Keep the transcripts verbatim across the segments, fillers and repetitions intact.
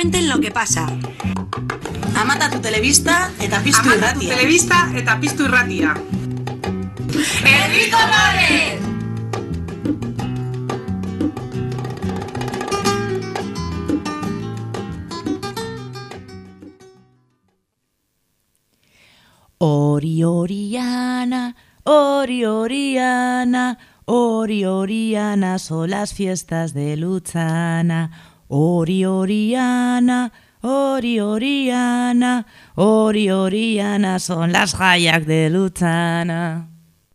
cuenten lo que pasa. Amata tu telebista eta piztu irratia. Amata tu telebista eta piztu irratia. ¡Herri Colores! Ori Oriana, Ori Oriana, Ori Oriana son las fiestas de Lutzana. Ori Oriana, Ori Oriana, Ori Oriana son las Hayak de Lutzana.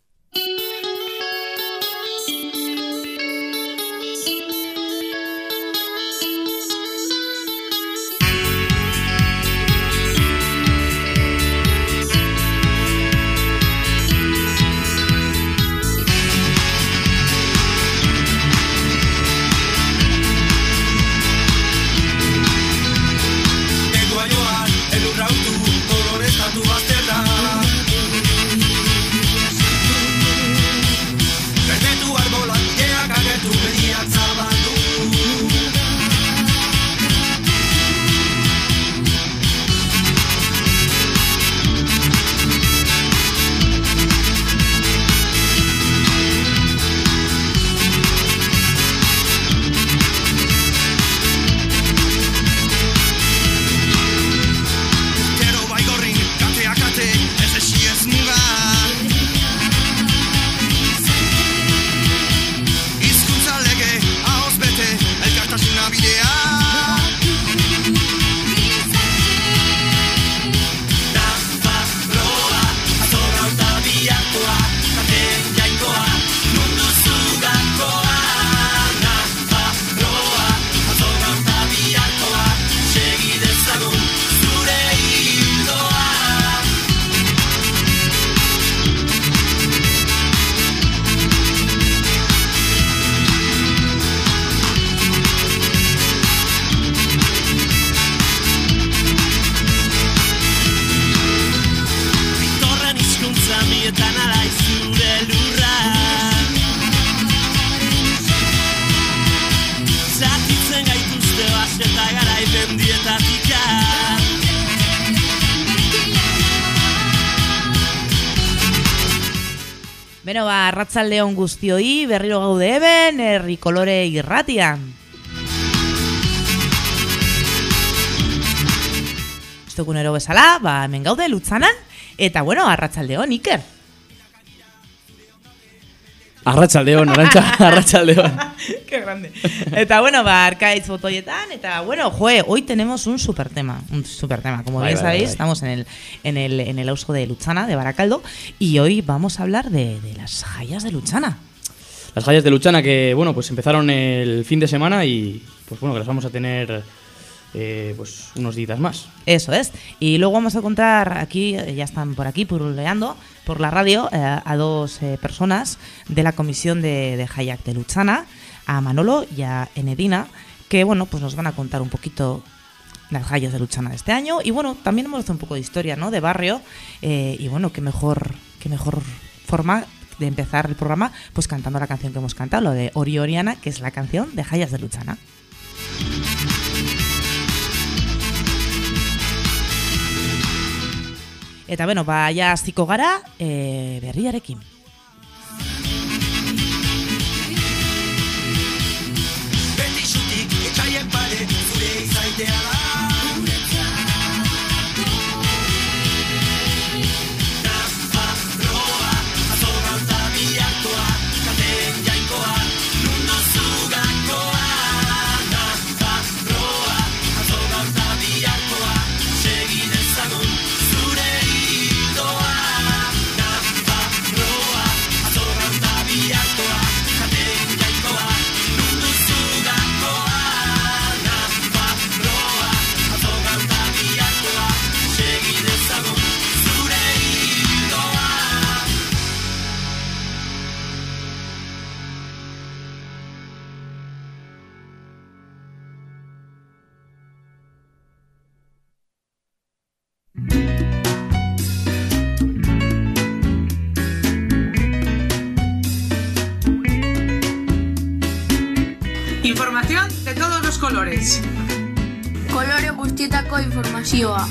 Beno, ba, arratsaldeon guztioi, berriro gaude eben, Herri Kolore irratia. Estukunero bezala, ba, hemen gaude Lutzanan, eta bueno, arratsaldeon, Iker. Arratsaldeon, Arantxa, arratsaldeon. Qué grande. Eta bueno, ba, Arkaitz botoietan, eta bueno, joe, hoy tenemos un super tema, un super tema, como bien sabéis, estamos en el en el en el ausko de Lutzana, de Baracaldo, y hoy vamos a hablar de, de las Hayas de Lutzana. Las Hayas de Lutzana que, bueno, pues empezaron el fin de semana y pues bueno, que las vamos a tener eh, pues unos días más. Eso es. Y luego vamos a contar aquí, ya están por aquí puruleando por la radio, eh, a dos eh, personas de la comisión de, de Hayak de Lutzana, a Manolo y a Enedina, que bueno, pues nos van a contar un poquito las Hayas de Lutzana de este año. Y bueno, también hemos hecho un poco de historia, ¿no?, de barrio. Eh, y bueno, qué mejor, qué mejor forma de empezar el programa pues cantando la canción que hemos cantado, lo de Ori Oriana, que es la canción de Hayas de Lutzana. Eta beno, ba, ja hasiko gara e, berriarekin. Beti xutik etxaien pare, zure izaitea da. Nafarroa, azoga eta biharkoa, katen jainkoa, mundu zugakoa. Nafarroa, azoga eta biharkoa, segi dezagun. Información de todos los colores. kolore guztietako informazioa.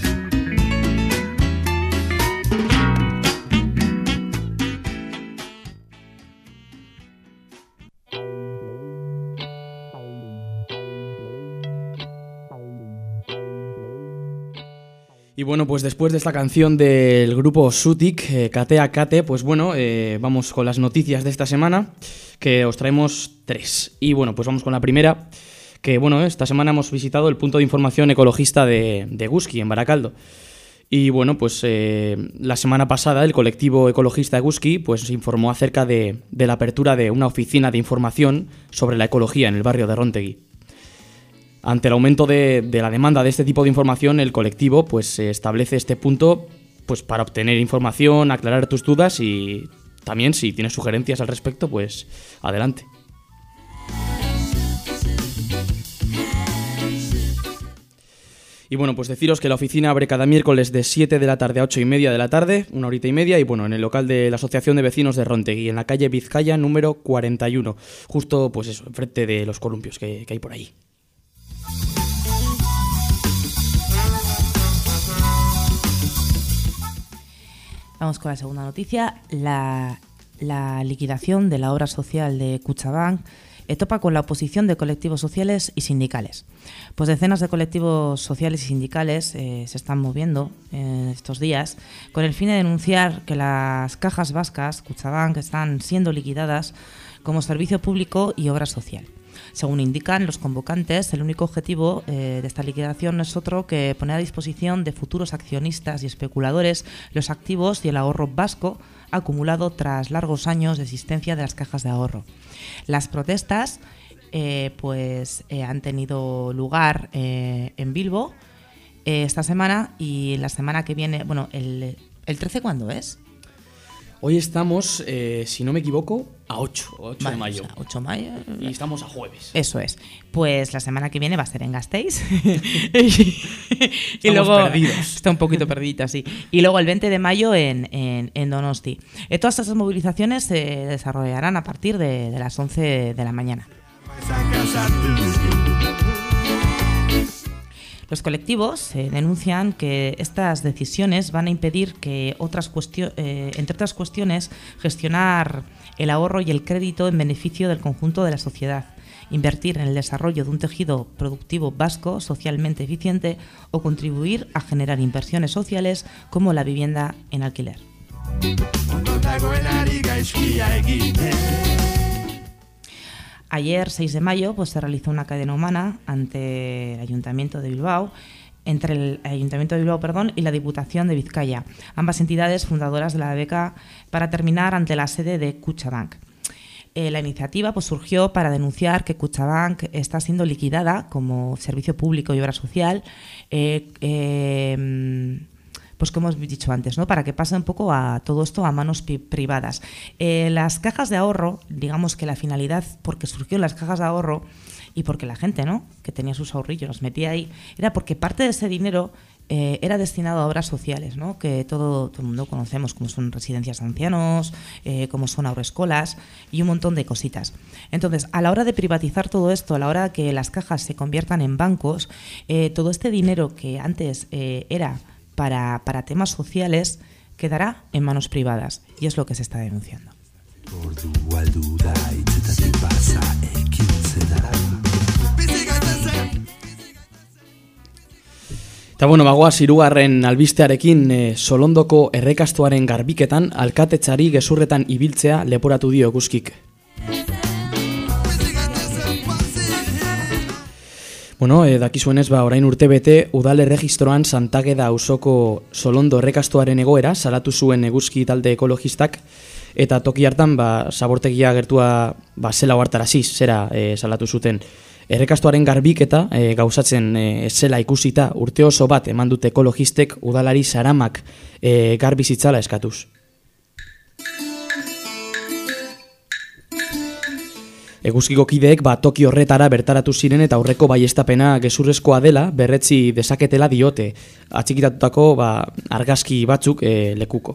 Y bueno, pues después de esta canción del grupo Sutik, eh, Katea Kate, pues bueno, eh, vamos con las noticias de esta semana, que os traemos tres. Y bueno, pues vamos con la primera, que bueno, esta semana hemos visitado el punto de información ecologista de, de Eguzki, en Barakaldo. Y bueno, pues eh, la semana pasada el colectivo ecologista Eguzki pues informó acerca de, de la apertura de una oficina de información sobre la ecología en el barrio de Rontegi. Ante el aumento de, de la demanda de este tipo de información, el colectivo pues establece este punto pues para obtener información, aclarar tus dudas y también si tienes sugerencias al respecto, pues adelante. Y bueno, pues deciros que la oficina abre cada miércoles de siete de la tarde a ocho y media de la tarde, una horita y media, y bueno, en el local de la Asociación de Vecinos de Rontegi, en la calle Vizcaya número cuarenta y uno, justo pues eso, enfrente de los columpios que, que hay por ahí. Vamos con la segunda noticia. La, la liquidación de la obra social de Kutxabank topa con la oposición de colectivos sociales y sindicales. Pues decenas de colectivos sociales y sindicales eh, se están moviendo en estos días con el fin de denunciar que las cajas vascas, Kutxabank, están siendo liquidadas como servicio público y obra social. Según indican los convocantes, el único objetivo eh, de esta liquidación no es otro que poner a disposición de futuros accionistas y especuladores los activos y el ahorro vasco acumulado tras largos años de existencia de las cajas de ahorro. Las protestas eh, pues, eh, han tenido lugar eh, en Bilbo eh, esta semana y la semana que viene, bueno, el, ¿el trece cuándo es? Hoy estamos, eh, si no me equivoco, a ocho, ocho Vale, de mayo. O sea, ocho de mayo. Y estamos a jueves. Eso es. Pues la semana que viene va a ser en Gasteiz. y y luego perdidos. Está un poquito perdidita, sí. Y luego el veinte de mayo en, en, en Donosti. Eh, todas estas movilizaciones se desarrollarán a partir de, de las once de la mañana. Los colectivos eh, denuncian que estas decisiones van a impedir que otras cuestio- eh, entre otras cuestiones, gestionar el ahorro y el crédito en beneficio del conjunto de la sociedad, invertir en el desarrollo de un tejido productivo vasco socialmente eficiente o contribuir a generar inversiones sociales como la vivienda en alquiler. Ayer, seis de mayo, pues se realizó una cadena humana ante el Ayuntamiento de Bilbao, entre el Ayuntamiento de Bilbao perdón, y la Diputación de Vizcaya, ambas entidades fundadoras de la beca, para terminar ante la sede de Kutxabank. Eh, la iniciativa pues, surgió para denunciar que Kutxabank está siendo liquidada como servicio público y obra social, eh, eh, pues como hemos dicho antes, ¿no? Para que pase un poco a todo esto a manos pi- privadas. Eh, las cajas de ahorro, digamos que la finalidad porque surgió las cajas de ahorro y porque la gente, ¿no?, que tenía sus ahorrillos, los metía ahí, era porque parte de ese dinero eh, era destinado a obras sociales, ¿no?, que todo, todo el mundo conocemos, como son residencias de ancianos, eh, como son agroescolas y un montón de cositas. Entonces, a la hora de privatizar todo esto, a la hora de que las cajas se conviertan en bancos, eh, todo este dinero que antes eh, era Para, para temas sociales quedará en manos privadas y es lo que se está denunciando. Eta bueno, bagoaz hirugarren albistearekin eh, Solondoko errekastuaren garbiketan alkatetzari gezurretan ibiltzea leporatu dio Eguzkik. Bueno, eh, dakizuenez, ba, orain urtebete udal erregistroan Santageda auzoko Solondo errekastuaren egoera salatu zuen Eguzki talde ekologistak, eta toki hartan ba, zabortegia gertua ba, zela ohartaraziz, zera eh, salatu zuten. Errekastuaren garbiketa e, gauzatzen e, zela ikusita urte oso bat eman dute ekologistek udalari Saramak e, garbi zitzala eskatuz. Eguzkiko kideek ba, toki horretara bertaratu ziren eta aurreko baiestapena gezurrezkoa dela berretzi dezaketela diote, atxikitatutako ba, argazki batzuk e, lekuko.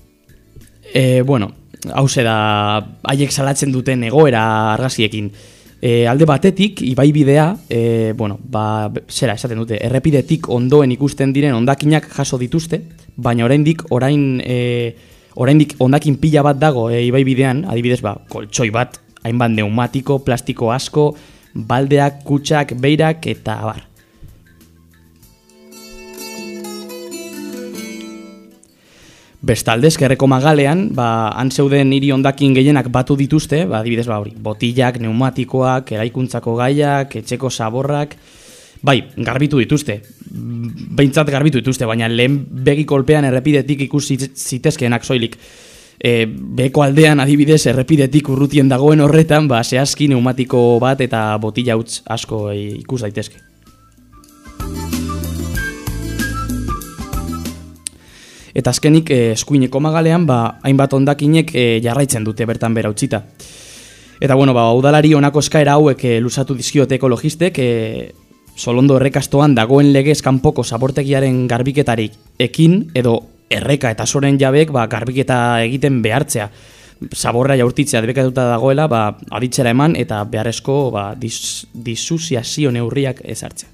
E, bueno, hauze da haiek salatzen duten egoera argazkiekin. E, alde batetik, ibaibidea, e, bueno, ba, zera, esaten dute, errepidetik ondoen ikusten diren hondakinak jaso dituzte, baina oraindik orain e, oraindik hondakin pila bat dago e, ibaibidean, adibidez, ba, koltsoi bat, hainbat neumatiko, plastiko asko, baldeak, kutsak, beirak eta abar. Bestalde, Ezkerreko Magalean, ba, han zeuden hiri hondakin gehienak batu dituzte, ba, adibidez, ba, hori, botillak, neumatikoak, eraikuntzako gaiak, etxeko zaborrak, bai, garbitu dituzte, behintzat garbitu dituzte, baina lehen begi kolpean errepidetik ikusi zitezkeenak soilik. E, beheko aldean, adibidez, errepidetik urrutien dagoen horretan, ba, zehazki neumatiko bat eta botilla huts asko e, ikus daitezke. Eta azkenik, eh, eskuineko Magalean, ba, hainbat hondakinek eh, jarraitzen dute bertan bera utzita. Eta, bueno, ba, udalari honako eskaera hauek eh, luzatu dizkiote ekologistek, eh, Solondo errekastoan dagoen legez kanpoko zabortegiaren garbiketarik ekin, edo erreka eta soren jabeek ba, garbiketa egiten behartzea. Zaborra jaurtitzea debekatuta dagoela, ba, aditzera eman eta beharrezko ba, dis, disusiazio neurriak ezartzea.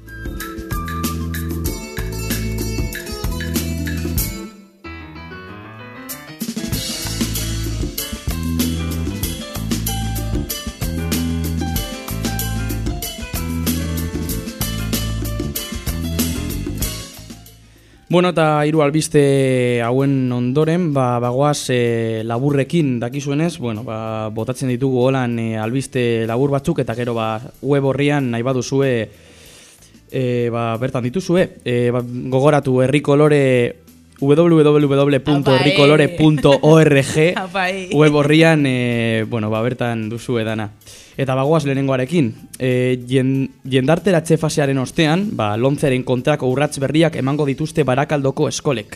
Bueno, eta hiru albiste hauen ondoren, ba, bagoaz e, laburrekin dakizuenez, bueno, ba, botatzen ditugu holan e, albiste labur batzuk, eta gero ba, web horrian nahi baduzue, e, ba, bertan dituzue, e, ba, gogoratu herrikolore w w w punto herrikolore punto org web horrian, e, bueno, ba, bertan duzue dana. Eta bagoaz lehenengoarekin, e, jendarteratze fasearen ostean, ba, lomceren kontrako urrats berriak emango dituzte Barakaldoko eskolek.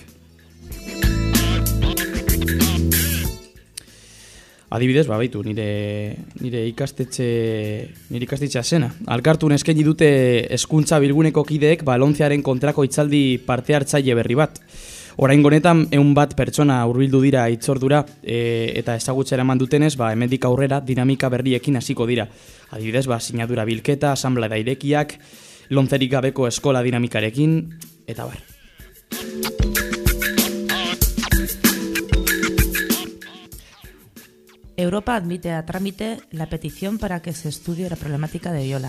Adibidez, ba, baitu, nire, nire ikastetxe, nire ikastetxea zena. Alkartun eskaini dute hezkuntza bilguneko kideek, ba, lomcearen kontrako hitzaldi parte hartzaile berri bat. Oraingo honetan ehun bat pertsona hurbildu dira hitzordura e, eta ezagutzera eman dutenez, ba, hemendik aurrera dinamika berriekin hasiko dira. Adibidez, ba, sinadura bilketa, asamblea da irekiak, lomcerik gabeko eskola dinamikarekin, eta bar. Europa admite a trámite la petición para que se estudie la problemática de Oyola.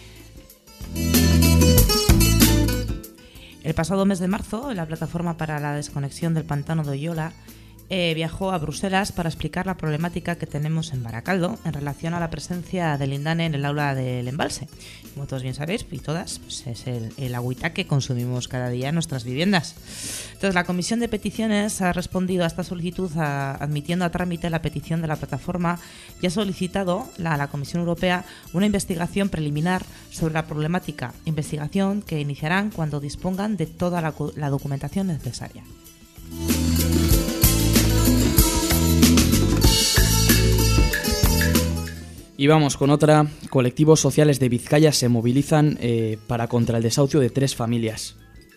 El pasado mes de marzo, la plataforma para la desconexión del pantano de Oyola eh, viajó a Bruselas para explicar la problemática que tenemos en Baracaldo en relación a la presencia del lindane en el aula del embalse. Como todos bien sabéis, y todas, pues es el, el agüita que consumimos cada día en nuestras viviendas. Entonces, la Comisión de Peticiones ha respondido a esta solicitud a, admitiendo a trámite la petición de la plataforma y ha solicitado la, a la Comisión Europea una investigación preliminar sobre la problemática, investigación que iniciarán cuando dispongan de toda la, la documentación necesaria. Y vamos con otra. Colectivos sociales de Vizcaya se movilizan eh, para contra el desahucio de tres familias.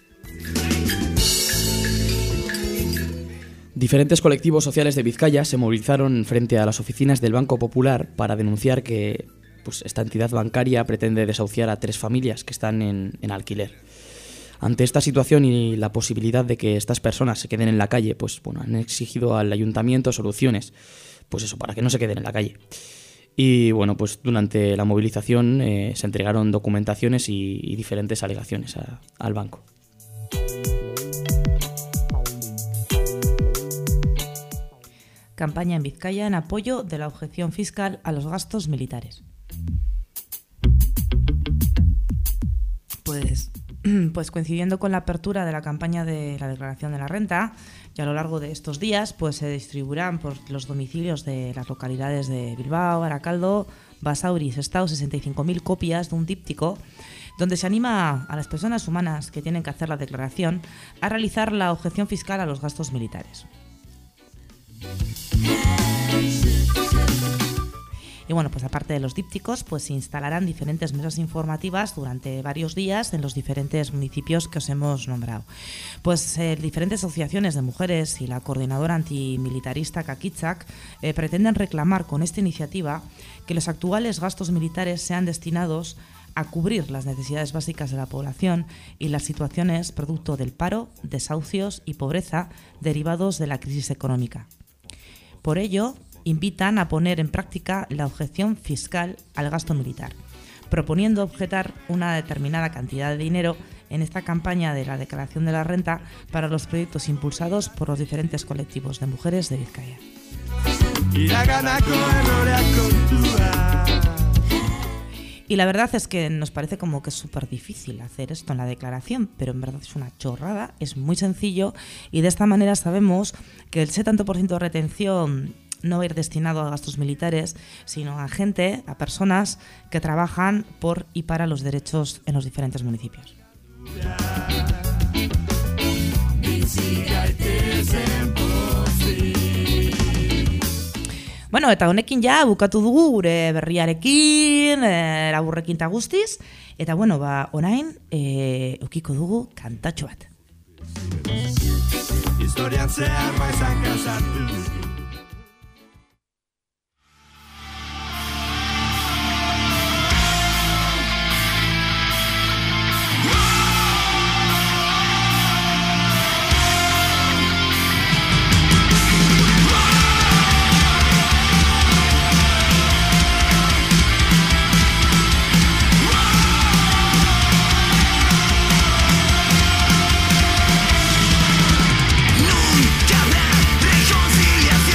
Diferentes colectivos sociales de Vizcaya se movilizaron frente a las oficinas del Banco Popular para denunciar que pues, esta entidad bancaria pretende desahuciar a tres familias que están en, en alquiler. Ante esta situación y la posibilidad de que estas personas se queden en la calle, pues bueno, han exigido al ayuntamiento soluciones, pues eso, para que no se queden en la calle. Y bueno, pues durante la movilización eh, se entregaron documentaciones y, y diferentes alegaciones a, al banco. Campaña en Vizcaya en apoyo de la objeción fiscal a los gastos militares. Pues, pues coincidiendo con la apertura de la campaña de la declaración de la renta, y a lo largo de estos días pues se distribuirán por los domicilios de las localidades de Bilbao, Baracaldo, Basauri y Sestao sesenta y cinco mil copias de un díptico donde se anima a las personas humanas que tienen que hacer la declaración a realizar la objeción fiscal a los gastos militares. Y bueno, pues aparte de los dípticos, pues se instalarán diferentes mesas informativas durante varios días en los diferentes municipios que os hemos nombrado. Pues eh, diferentes asociaciones de mujeres y la coordinadora antimilitarista Kakitzak eh, pretenden reclamar con esta iniciativa que los actuales gastos militares sean destinados a cubrir las necesidades básicas de la población y las situaciones producto del paro, desahucios y pobreza derivados de la crisis económica. Por ello, invitan a poner en práctica la objeción fiscal al gasto militar, proponiendo objetar una determinada cantidad de dinero en esta campaña de la declaración de la renta para los proyectos impulsados por los diferentes colectivos de mujeres de Vizcaya. Y la verdad es que nos parece como que es súper difícil hacer esto en la declaración, pero en verdad es una chorrada, es muy sencillo y de esta manera sabemos que el setenta por ciento de retención no va a ir destinado a gastos militares, sino a gente, a personas que trabajan por y para los derechos en los diferentes municipios. Bueno, eta honekin ja bukatu dugu gure berriarekin, e, laburrekin ta guztiz, eta bueno, ba, orain e, eukiko dugu kantatxo bat. Historian zehar baizan kasatu. Nunca habrá reconciliación.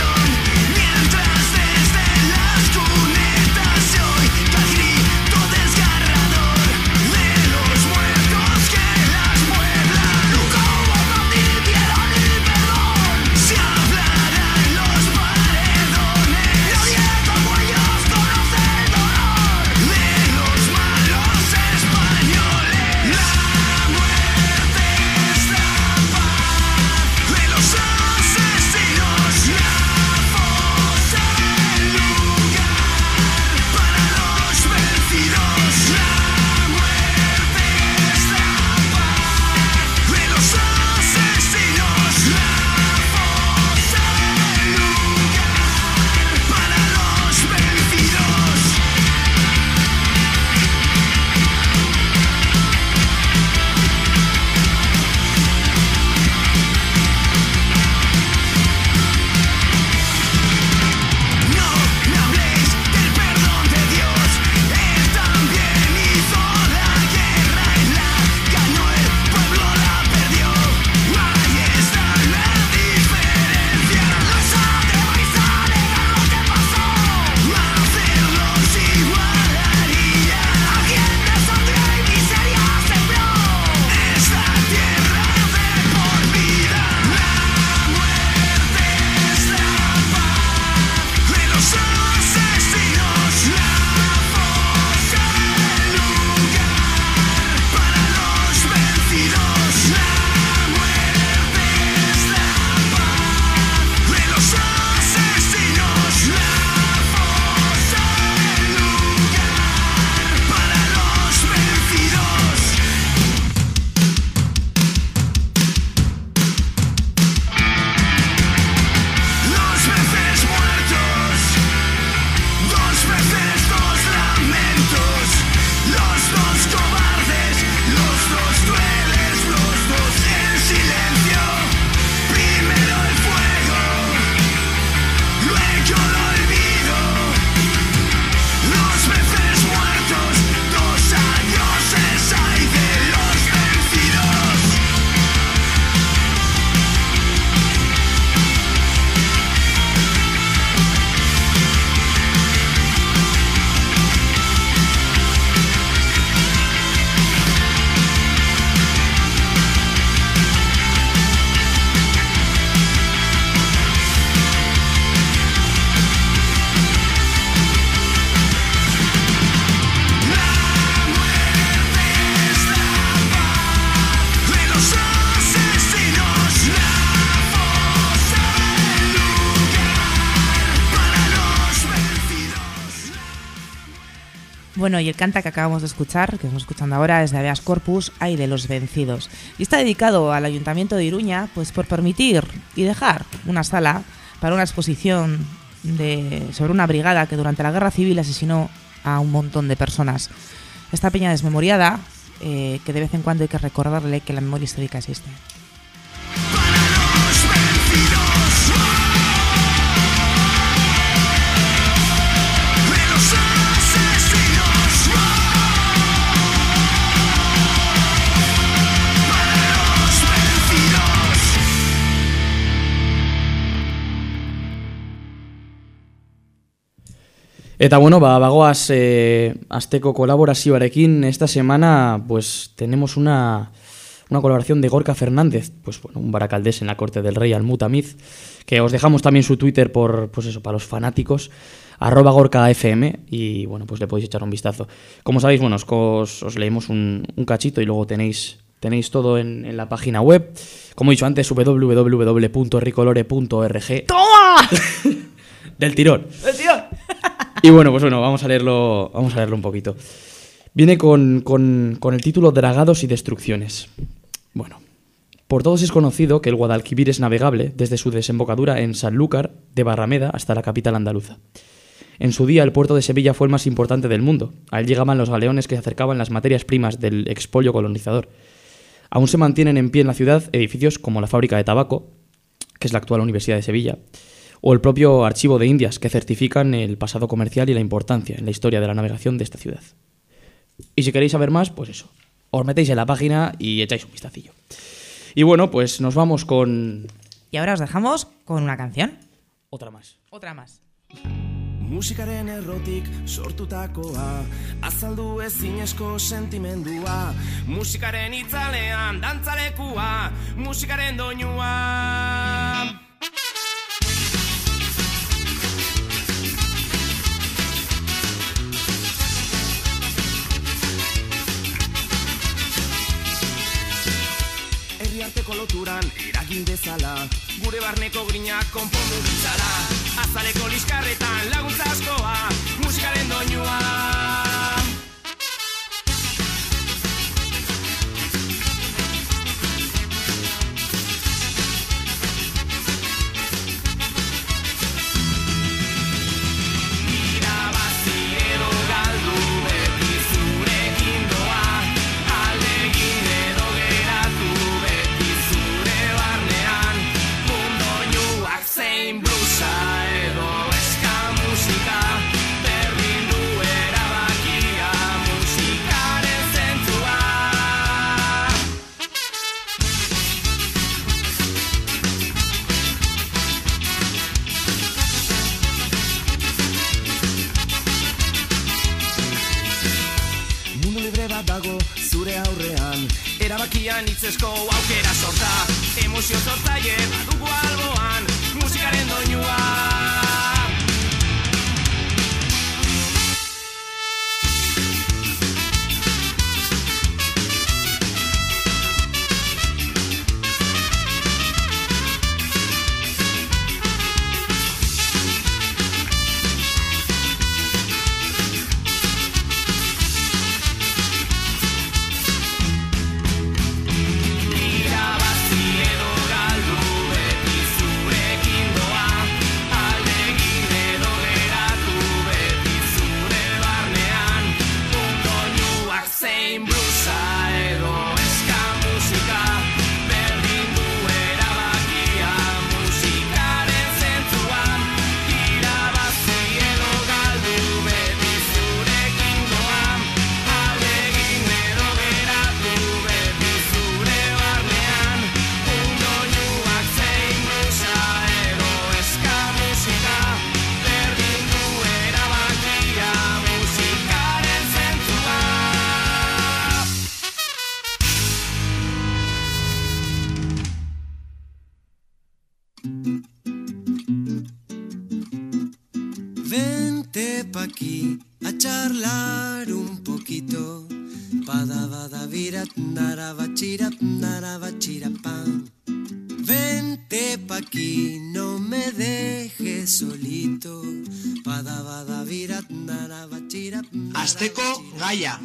Bueno, y el canta que acabamos de escuchar, que estamos escuchando ahora, es de Habeas Corpus, Ay de los Vencidos. Y está dedicado al Ayuntamiento de Iruña, pues por permitir y dejar una sala para una exposición de, sobre una brigada que durante la Guerra Civil asesinó a un montón de personas. Esta peña desmemoriada, eh, que de vez en cuando hay que recordarle que la memoria histórica existe. Eta bueno, ba, bagoaz eh, azteko kolaborazioarekin. Esta semana pues tenemos una, una colaboración de Gorka Fernández, pues bueno, un baracaldés en la corte del rey Al-Mutamiz, que os dejamos también su Twitter por, pues eso, para los fanáticos, arroba Gorka F M, y bueno, pues le podéis echar un vistazo. Como sabéis, bueno, os, os leemos un, un cachito y luego tenéis, tenéis todo en, en la página web. Como he dicho antes, doble u doble u doble u punto ricolore punto org. ¡Toma! Del tirón. ¡Del tirón! Y bueno, pues bueno, vamos a leerlo, vamos a leerlo un poquito. Viene con, con, con el título Dragados y Destrucciones. Bueno, por todos es conocido que el Guadalquivir es navegable desde su desembocadura en Sanlúcar de Barrameda hasta la capital andaluza. En su día, el puerto de Sevilla fue el más importante del mundo. A él llegaban los galeones que acercaban las materias primas del expolio colonizador. Aún se mantienen en pie en la ciudad edificios como la fábrica de tabaco, que es la actual Universidad de Sevilla, o el propio Archivo de Indias, que certifican el pasado comercial y la importancia en la historia de la navegación de esta ciudad. Y si queréis saber más, pues eso, os metéis en la página y echáis un vistacillo. Y bueno, pues nos vamos con... Y ahora os dejamos con una canción. Otra más. Otra más. Musikaren errotik sortutakoa, azaldu ezinezko sentimendua. Musikaren itzalean dantzalekua, musikaren doinua. Herriarteko loturan eragin dezala, gure barneko grinak konpondu ditzala. Azaleko liskarretan laguntza askoa, musikaren doinua. Irabazi edo galdu beti zurekin doa, ahalegin edo geratu beti zure barnean, mundoinuak zein blusa edo eska musika, berdin du erabakia musikaren zentzua. Mundu libre bat dago zure aurrean, erabakian hitzesko aukera sorta, emozio sortzaile badugu alboan, musikaren doinua. Irabazi edo galdu beti zurekin doa, ahalegin edo geratu beti zure barnean, mundoinuak zein blusa edo eska musika, berdin du erabakia musikaren zentzuan. Irabazi edo galdu beti zurekin doa, ahalegin edo geratu beti zure barnean, mundoinuak zein blusa edo eska musika, berdin du erabakia musikaren zentzuan. Vente pa' aquí a charlar un poquito. Pada bada virat naraba chira naraba chira pam. Vente pa' aquí, no me dejes solito. Pada bada virat naraba chira. Asteko gaia.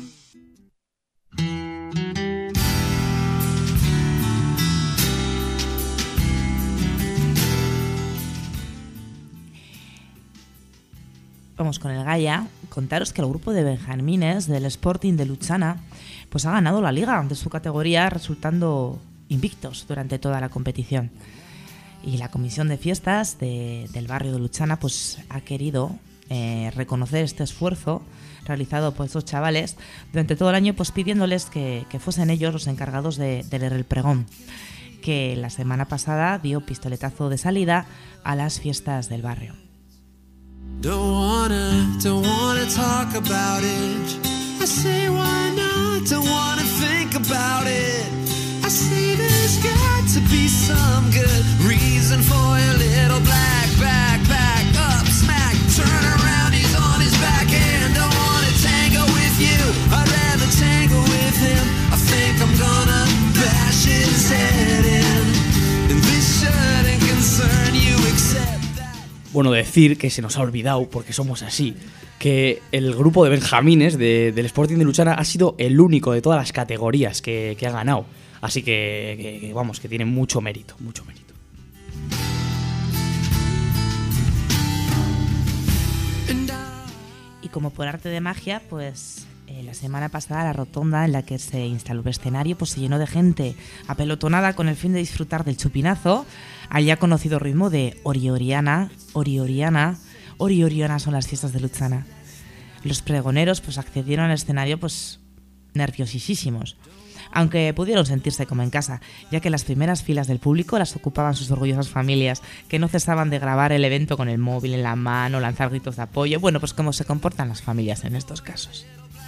Vamos con el Gaia. Contaros que el grupo de benjamines del Sporting de Luchana pues ha ganado la liga de su categoría, resultando invictos durante toda la competición. Y la comisión de fiestas de, del barrio de Luchana pues ha querido eh, reconocer este esfuerzo realizado por estos chavales durante todo el año, pues pidiéndoles que, que fuesen ellos los encargados de, de leer el pregón, que la semana pasada dio pistoletazo de salida a las fiestas del barrio. Don't wanna, don't wanna talk about it. I say why not, don't wanna think about it. I say there's got to be some good reason for a little black back, back up, smack, turn around, he's on his back and don't wanna tango with you. I'd rather tango with him. I think I'm gonna bash his head in. And this shouldn't concern you except. Bueno, decir que se nos ha olvidado, porque somos así, que el grupo de benjamines de, del Sporting de Luchana ha sido el único de todas las categorías que, que ha ganado. Así que, que, que, vamos, que tiene mucho mérito, mucho mérito. Y como por arte de magia, pues eh, la semana pasada la rotonda en la que se instaló el escenario pues se llenó de gente apelotonada con el fin de disfrutar del chupinazo, al ya conocido ritmo de Orioriana, Orioriana, Orioriana son las fiestas de Luchana. Los pregoneros pues accedieron al escenario pues nerviosísimos, aunque pudieron sentirse como en casa, ya que las primeras filas del público las ocupaban sus orgullosas familias, que no cesaban de grabar el evento con el móvil en la mano, lanzar gritos de apoyo, bueno, pues como se comportan las familias en estos casos.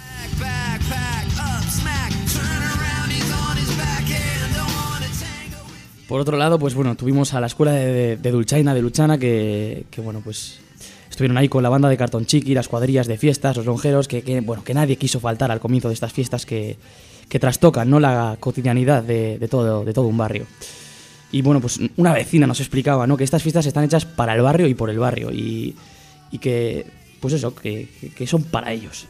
Por otro lado, pues bueno, tuvimos a la escuela de, de, de Dulchaina de Luchana que, que, bueno, pues estuvieron ahí con la banda de Cartón Chiqui, las cuadrillas de fiestas, los lonjeros, que, que, bueno, que nadie quiso faltar al comienzo de estas fiestas que, que trastocan, ¿no?, la cotidianidad de, de, todo, de todo un barrio. Y bueno, pues una vecina nos explicaba, ¿no?, que estas fiestas están hechas para el barrio y por el barrio, y, y que, pues eso, que, que son para ellos.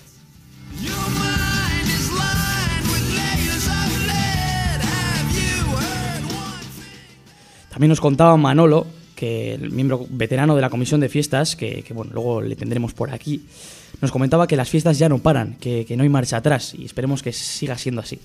También nos contaba Manolo, que el miembro veterano de la comisión de fiestas, que, que bueno, luego le tendremos por aquí, nos comentaba que las fiestas ya no paran, que, que no hay marcha atrás, y esperemos que siga siendo así.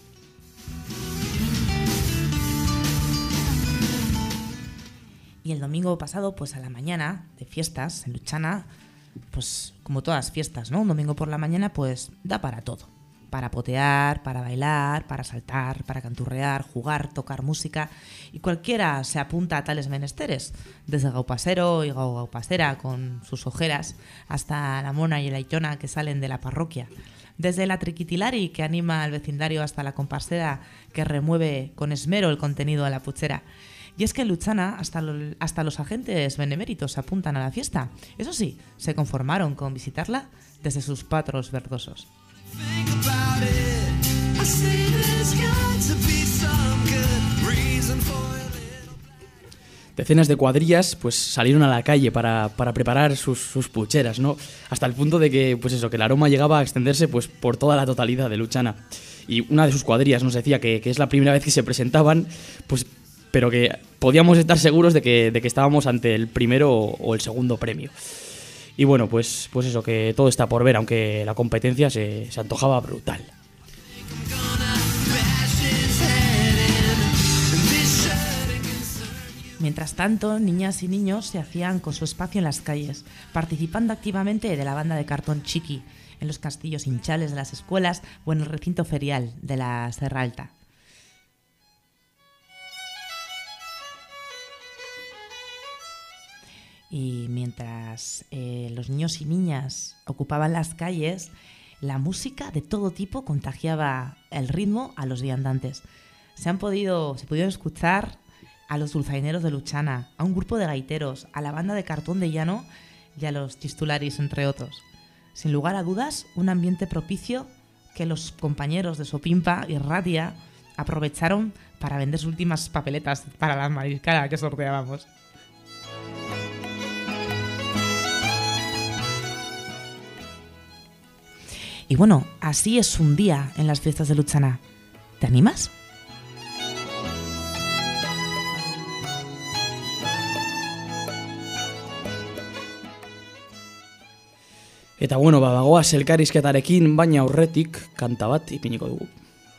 Y el domingo pasado, pues a la mañana de fiestas en Luchana, pues como todas fiestas, ¿no? Un domingo por la mañana pues da para todo. Para potear, para bailar, para saltar, para canturrear, jugar, tocar música, y cualquiera se apunta a tales menesteres, desde gaupasero y gaupasera con sus ojeras hasta la mona y la itona que salen de la parroquia, desde la triquitilari que anima al vecindario hasta la comparsera que remueve con esmero el contenido de la puchera. Y es que en Luchana hasta, lo, hasta los agentes beneméritos se apuntan a la fiesta. Eso sí, se conformaron con visitarla desde sus patros verdosos. Decenas de cuadrillas pues salieron a la calle para, para preparar sus, sus pucheras, ¿no? Hasta el punto de que, pues eso, que el aroma llegaba a extenderse pues por toda la totalidad de Luchana. Y una de sus cuadrillas nos decía que, que es la primera vez que se presentaban, pues, pero que podíamos estar seguros de que, de que estábamos ante el primero o, o el segundo premio. Y bueno, pues, pues eso, que todo está por ver, aunque la competencia se, se antojaba brutal. Mientras tanto, niñas y niños se hacían con su espacio en las calles, participando activamente de la banda de Cartón Chiqui, en los castillos hinchales de las escuelas o en el recinto ferial de la Serra Alta. Y mientras eh, los niños y niñas ocupaban las calles, la música de todo tipo contagiaba el ritmo a los viandantes. Se han podido, se pudieron escuchar a los dulzaineros de Luchana, a un grupo de gaiteros, a la banda de Cartón de Llano y a los chistularis, entre otros. Sin lugar a dudas, un ambiente propicio que los compañeros de Sopimpa y Ratia aprovecharon para vender sus últimas papeletas para la mariscada que sorteábamos. Y bueno, así es un día en las fiestas de Luchana. ¿Te animas? Eta bueno, bagoaz elkarrizketarekin, baina aurretik kanta bat ipiniko dugu.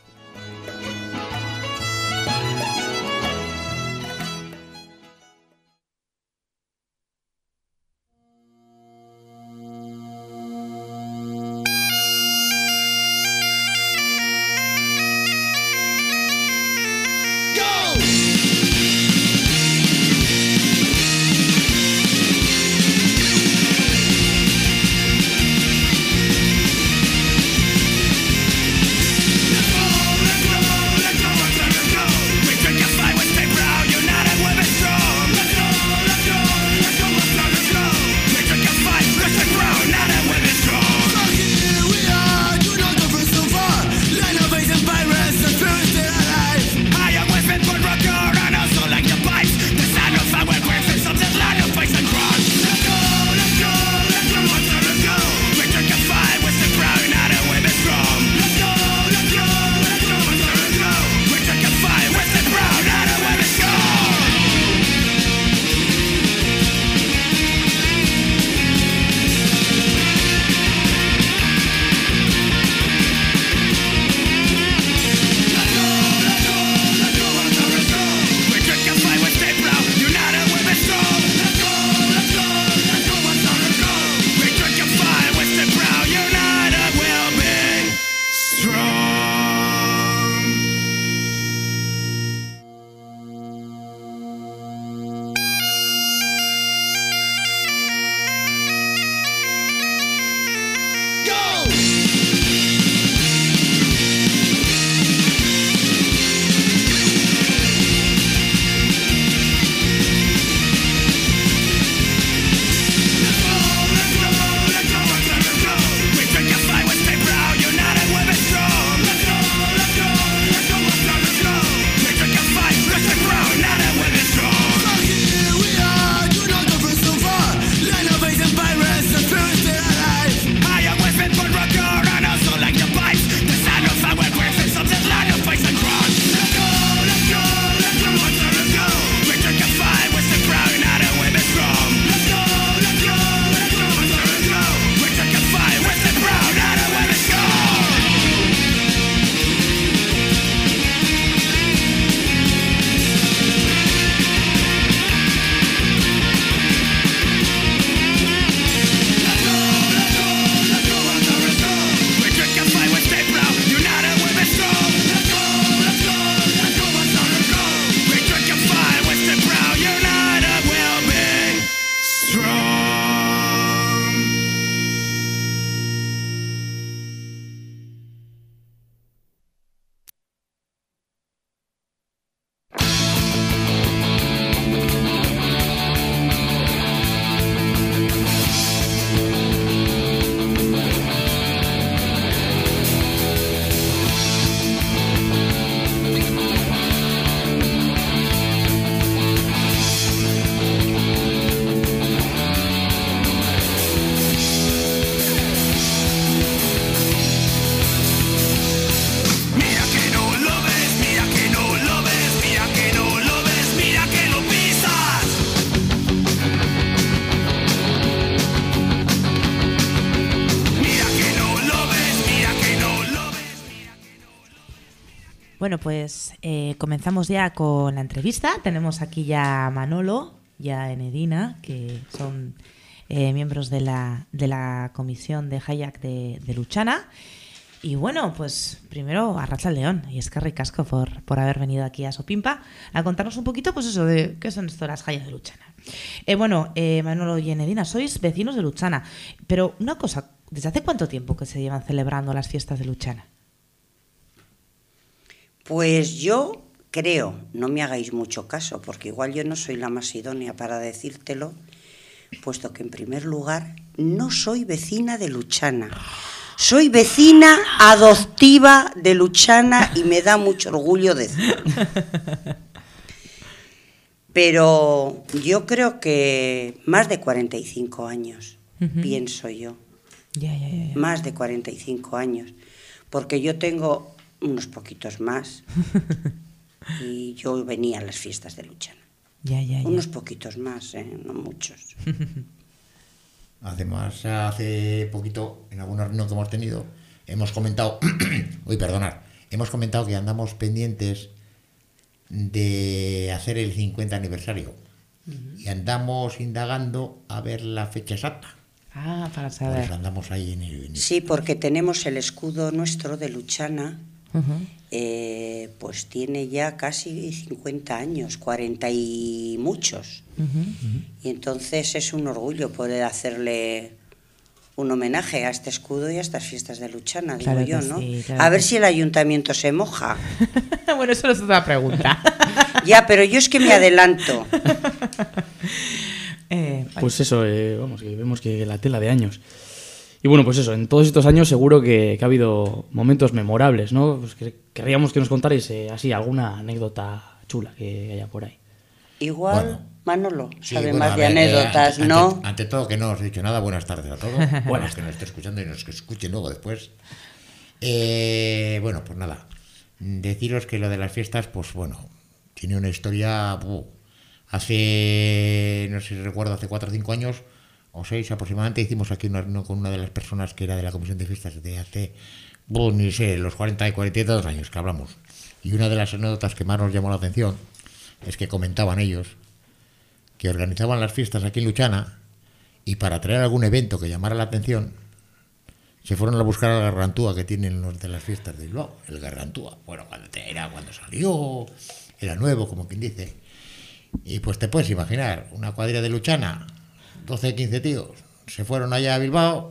Bueno, pues eh, comenzamos ya con la entrevista. Tenemos aquí ya a Manolo y a Enedina, que son eh, miembros de la, de la comisión de Hayak de, de Luchana. Y bueno, pues primero arratsaldeon y eskerrik casco por, por haber venido aquí a Sopimpa a contarnos un poquito, pues eso, de qué son esto de las Hayak de Luchana. Eh, bueno, eh, Manolo y Enedina, sois vecinos de Luchana, pero una cosa, ¿desde hace cuánto tiempo que se llevan celebrando las fiestas de Luchana? Pues yo creo, no me hagáis mucho caso, porque igual yo no soy la más idónea para decírtelo, puesto que en primer lugar no soy vecina de Luchana. Soy vecina adoptiva de Luchana y me da mucho orgullo decirlo. Pero yo creo que más de cuarenta y cinco años, uh-huh. pienso yo. Ya, ya, ya, ya. Más de cuarenta y cinco años. Porque yo tengo unos poquitos más. Y yo venía a las fiestas de Luchana. Ya, ya, ya. Unos poquitos más, ¿eh? No muchos. Además, hace poquito, en alguna reunión que hemos tenido, hemos comentado, uy, perdonad, hemos comentado que andamos pendientes de hacer el cincuenta aniversario. Uh-huh. Y andamos indagando a ver la fecha exacta. Ah, para saber. Por eso andamos ahí en el... En el... Sí, porque tenemos el escudo nuestro de Luchana, Uh-huh. eh, pues tiene ya casi cincuenta años, cuarenta y muchos. Uh-huh. Uh-huh. Y entonces es un orgullo poder hacerle un homenaje a este escudo y a estas fiestas de Luchana, digo Claro yo, que ¿no? sí, claro a ver que si el ayuntamiento se moja. Bueno, eso no es otra pregunta. Ya, pero yo es que me adelanto. eh, Pues eso, eh, vamos, que vemos que la tela de años. Y bueno, pues eso, en todos estos años seguro que, que ha habido momentos memorables, ¿no? Pues que querríamos que nos contarais eh, así alguna anécdota chula que haya por ahí. Igual, Bueno. Manolo Sí, sabe bueno, más a de ver, eh, anécdotas, ante, ¿no? Ante, ante todo, que no os he dicho nada, buenas tardes a todos. Buenas, que nos esté escuchando y nos que escuchen luego después. Eh, bueno, pues nada, deciros que lo de las fiestas, pues bueno, tiene una historia... Uh, hace, no sé si recuerdo, hace cuatro o cinco años... o seis aproximadamente, hicimos aquí una reunión con una de las personas que era de la comisión de fiestas de hace, bueno, ni sé, los cuarenta y cuarenta y dos años que hablamos. Y una de las anécdotas que más nos llamó la atención es que comentaban ellos que organizaban las fiestas aquí en Luchana y para traer algún evento que llamara la atención se fueron a buscar al Gargantúa que tienen los de las fiestas de Bilbao, el Gargantúa. Bueno, cuando te, era cuando salió, era nuevo, como quien dice. Y pues te puedes imaginar, una cuadrilla de Luchana, doce, quince tíos, se fueron allá a Bilbao,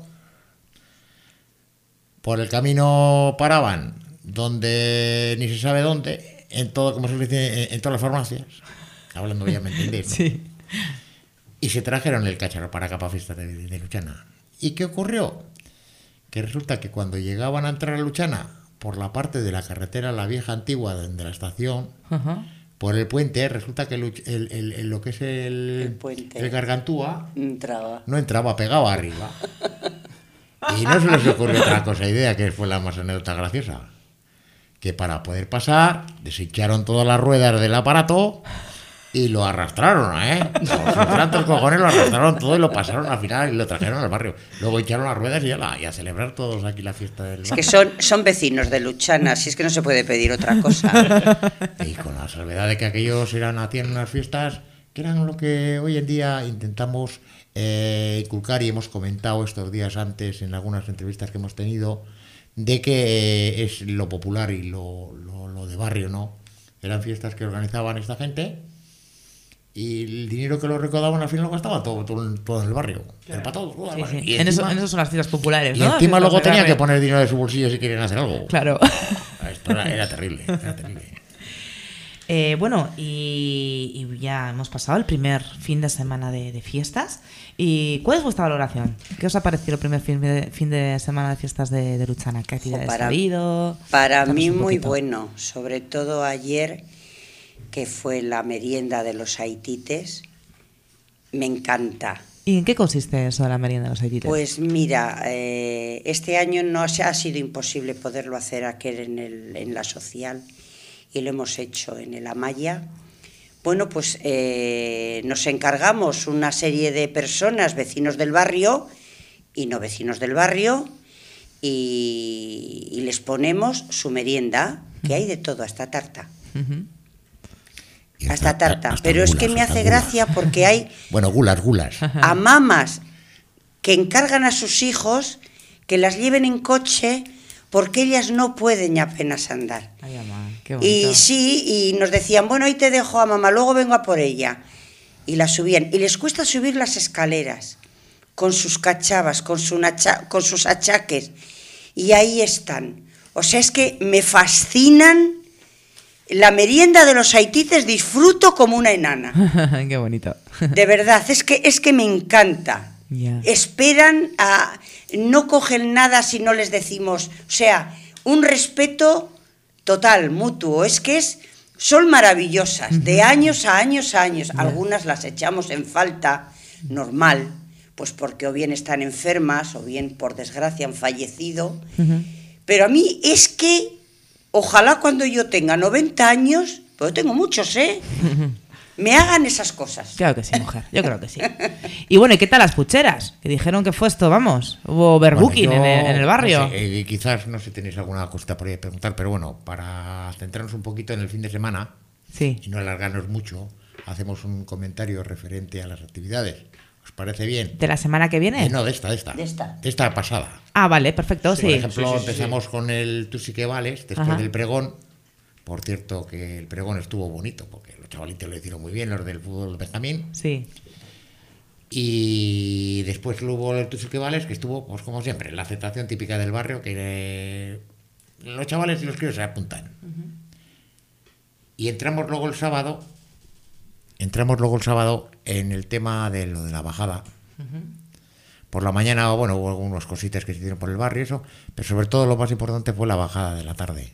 por el camino paraban, donde ni se sabe dónde, en todo, como se dice, en, en todas las farmacias, hablando ya me entendéis, ¿no? Sí. Y se trajeron el cacharro para acá, para fiestas de, de Luchana. ¿Y qué ocurrió? Que resulta que cuando llegaban a entrar a Luchana, por la parte de la carretera, la vieja antigua, de la estación, Uh-huh. por el puente, resulta que el, el, el, el- lo que es el, El puente. el Gargantúa Entraba. no entraba, pegaba arriba. Y no se les ocurrió otra cosa, idea, que fue la más anécdota graciosa. Que para poder pasar, deshincharon todas las ruedas del aparato y lo arrastraron, ¿eh? Con sus tantos cojones lo arrastraron todo y lo pasaron al final y lo trajeron al barrio. Luego hincharon las ruedas y, ala, y a celebrar todos aquí la fiesta del Es barrio. que son, son vecinos de Luchana, si es que no se puede pedir otra cosa. Y con la salvedad de que aquellos eran, hacían unas fiestas que eran lo que hoy en día intentamos eh, inculcar y hemos comentado estos días antes en algunas entrevistas que hemos tenido, de que eh, es lo popular y lo, lo, lo de barrio, ¿no? Eran fiestas que organizaban esta gente y el dinero que lo recaudaban al final lo gastaban todo, todo, todo en el barrio. Pero para todos. todo el Sí, barrio. sí. Y En, eso, encima- en eso son las fiestas populares, y ¿no? encima Fiestas luego de tenían que barrio. poner dinero de su bolsillo si querían hacer algo. Claro. Esto era, era terrible, era terrible. Eh, bueno, y, y ya hemos pasado el primer fin de semana de, de fiestas. ¿Y cuál es vuestra valoración? ¿Qué os ha parecido el primer fin de, fin de semana de fiestas de, de Luchana? ¿Qué actividades para- ha habido? Para Cuéntanos mí un muy poquito. bueno, sobre todo ayer, que fue la merienda de los haitites, me encanta. ¿Y en qué consiste eso de la merienda de los haitites? Pues mira, eh, este año no se ha sido imposible poderlo hacer aquí en, el, en la social y lo hemos hecho en el Amaya. Bueno, pues eh, nos encargamos una serie de personas, vecinos del barrio y no vecinos del barrio, y, y les ponemos su merienda, que hay de todo, hasta tarta. Ujú. Y Hasta tarta. hasta Pero es gulas, que me hasta hace gulas. gracia porque hay Bueno, gulas, gulas. a mamas que encargan a sus hijos que las lleven en coche porque ellas no pueden apenas andar. Ay, mamá, qué bonito. Y sí, y nos decían, bueno, ahí te dejo a mamá, luego vengo a por ella. Y la subían. Y les cuesta subir las escaleras con sus cachavas, con, su nacha- con sus achaques. Y ahí están. O sea, es que me fascinan. La merienda de los haitites disfruto como una enana. Qué bonito. De verdad, es que, es que me encanta. Ya. Esperan a... No cogen nada si no les decimos... O sea, un respeto total, mutuo. Es que es, son maravillosas, de años a años a años. Algunas las echamos en falta, normal, pues porque o bien están enfermas o bien por desgracia han fallecido. Ujú. Pero a mí es que, ojalá cuando yo tenga noventa años, pero tengo muchos, ¿eh? Me hagan esas cosas. Claro que sí, mujer, yo creo que sí. Y bueno, ¿y qué tal las pucheras? Que dijeron que fue esto, vamos, hubo overbooking Bueno, yo, en, el, en el barrio. No sé, eh, quizás, no sé si tenéis alguna cosita por ahí a preguntar, pero bueno, para centrarnos un poquito en el fin de semana Sí. y no alargarnos mucho, hacemos un comentario referente a las actividades. ¿Os parece bien? ¿De la semana que viene? Eh, no, de esta, de esta. De esta. De esta pasada. Ah, vale, perfecto, sí. Por ejemplo, Sí, sí, sí, empezamos con el Tú sí que vales, después Ajá. del pregón. Por cierto, que el pregón estuvo bonito, porque los chavalitos lo hicieron muy bien, los del fútbol Benjamín. Sí. Y después hubo el Tú sí que vales, que estuvo, pues como siempre, la aceptación típica del barrio, que eh, los chavales y los críos se apuntan. Y entramos luego el sábado, entramos luego el sábado en el tema de lo de la bajada. Por la mañana, bueno, hubo algunas cositas que se hicieron por el barrio y eso, pero sobre todo lo más importante fue la bajada de la tarde.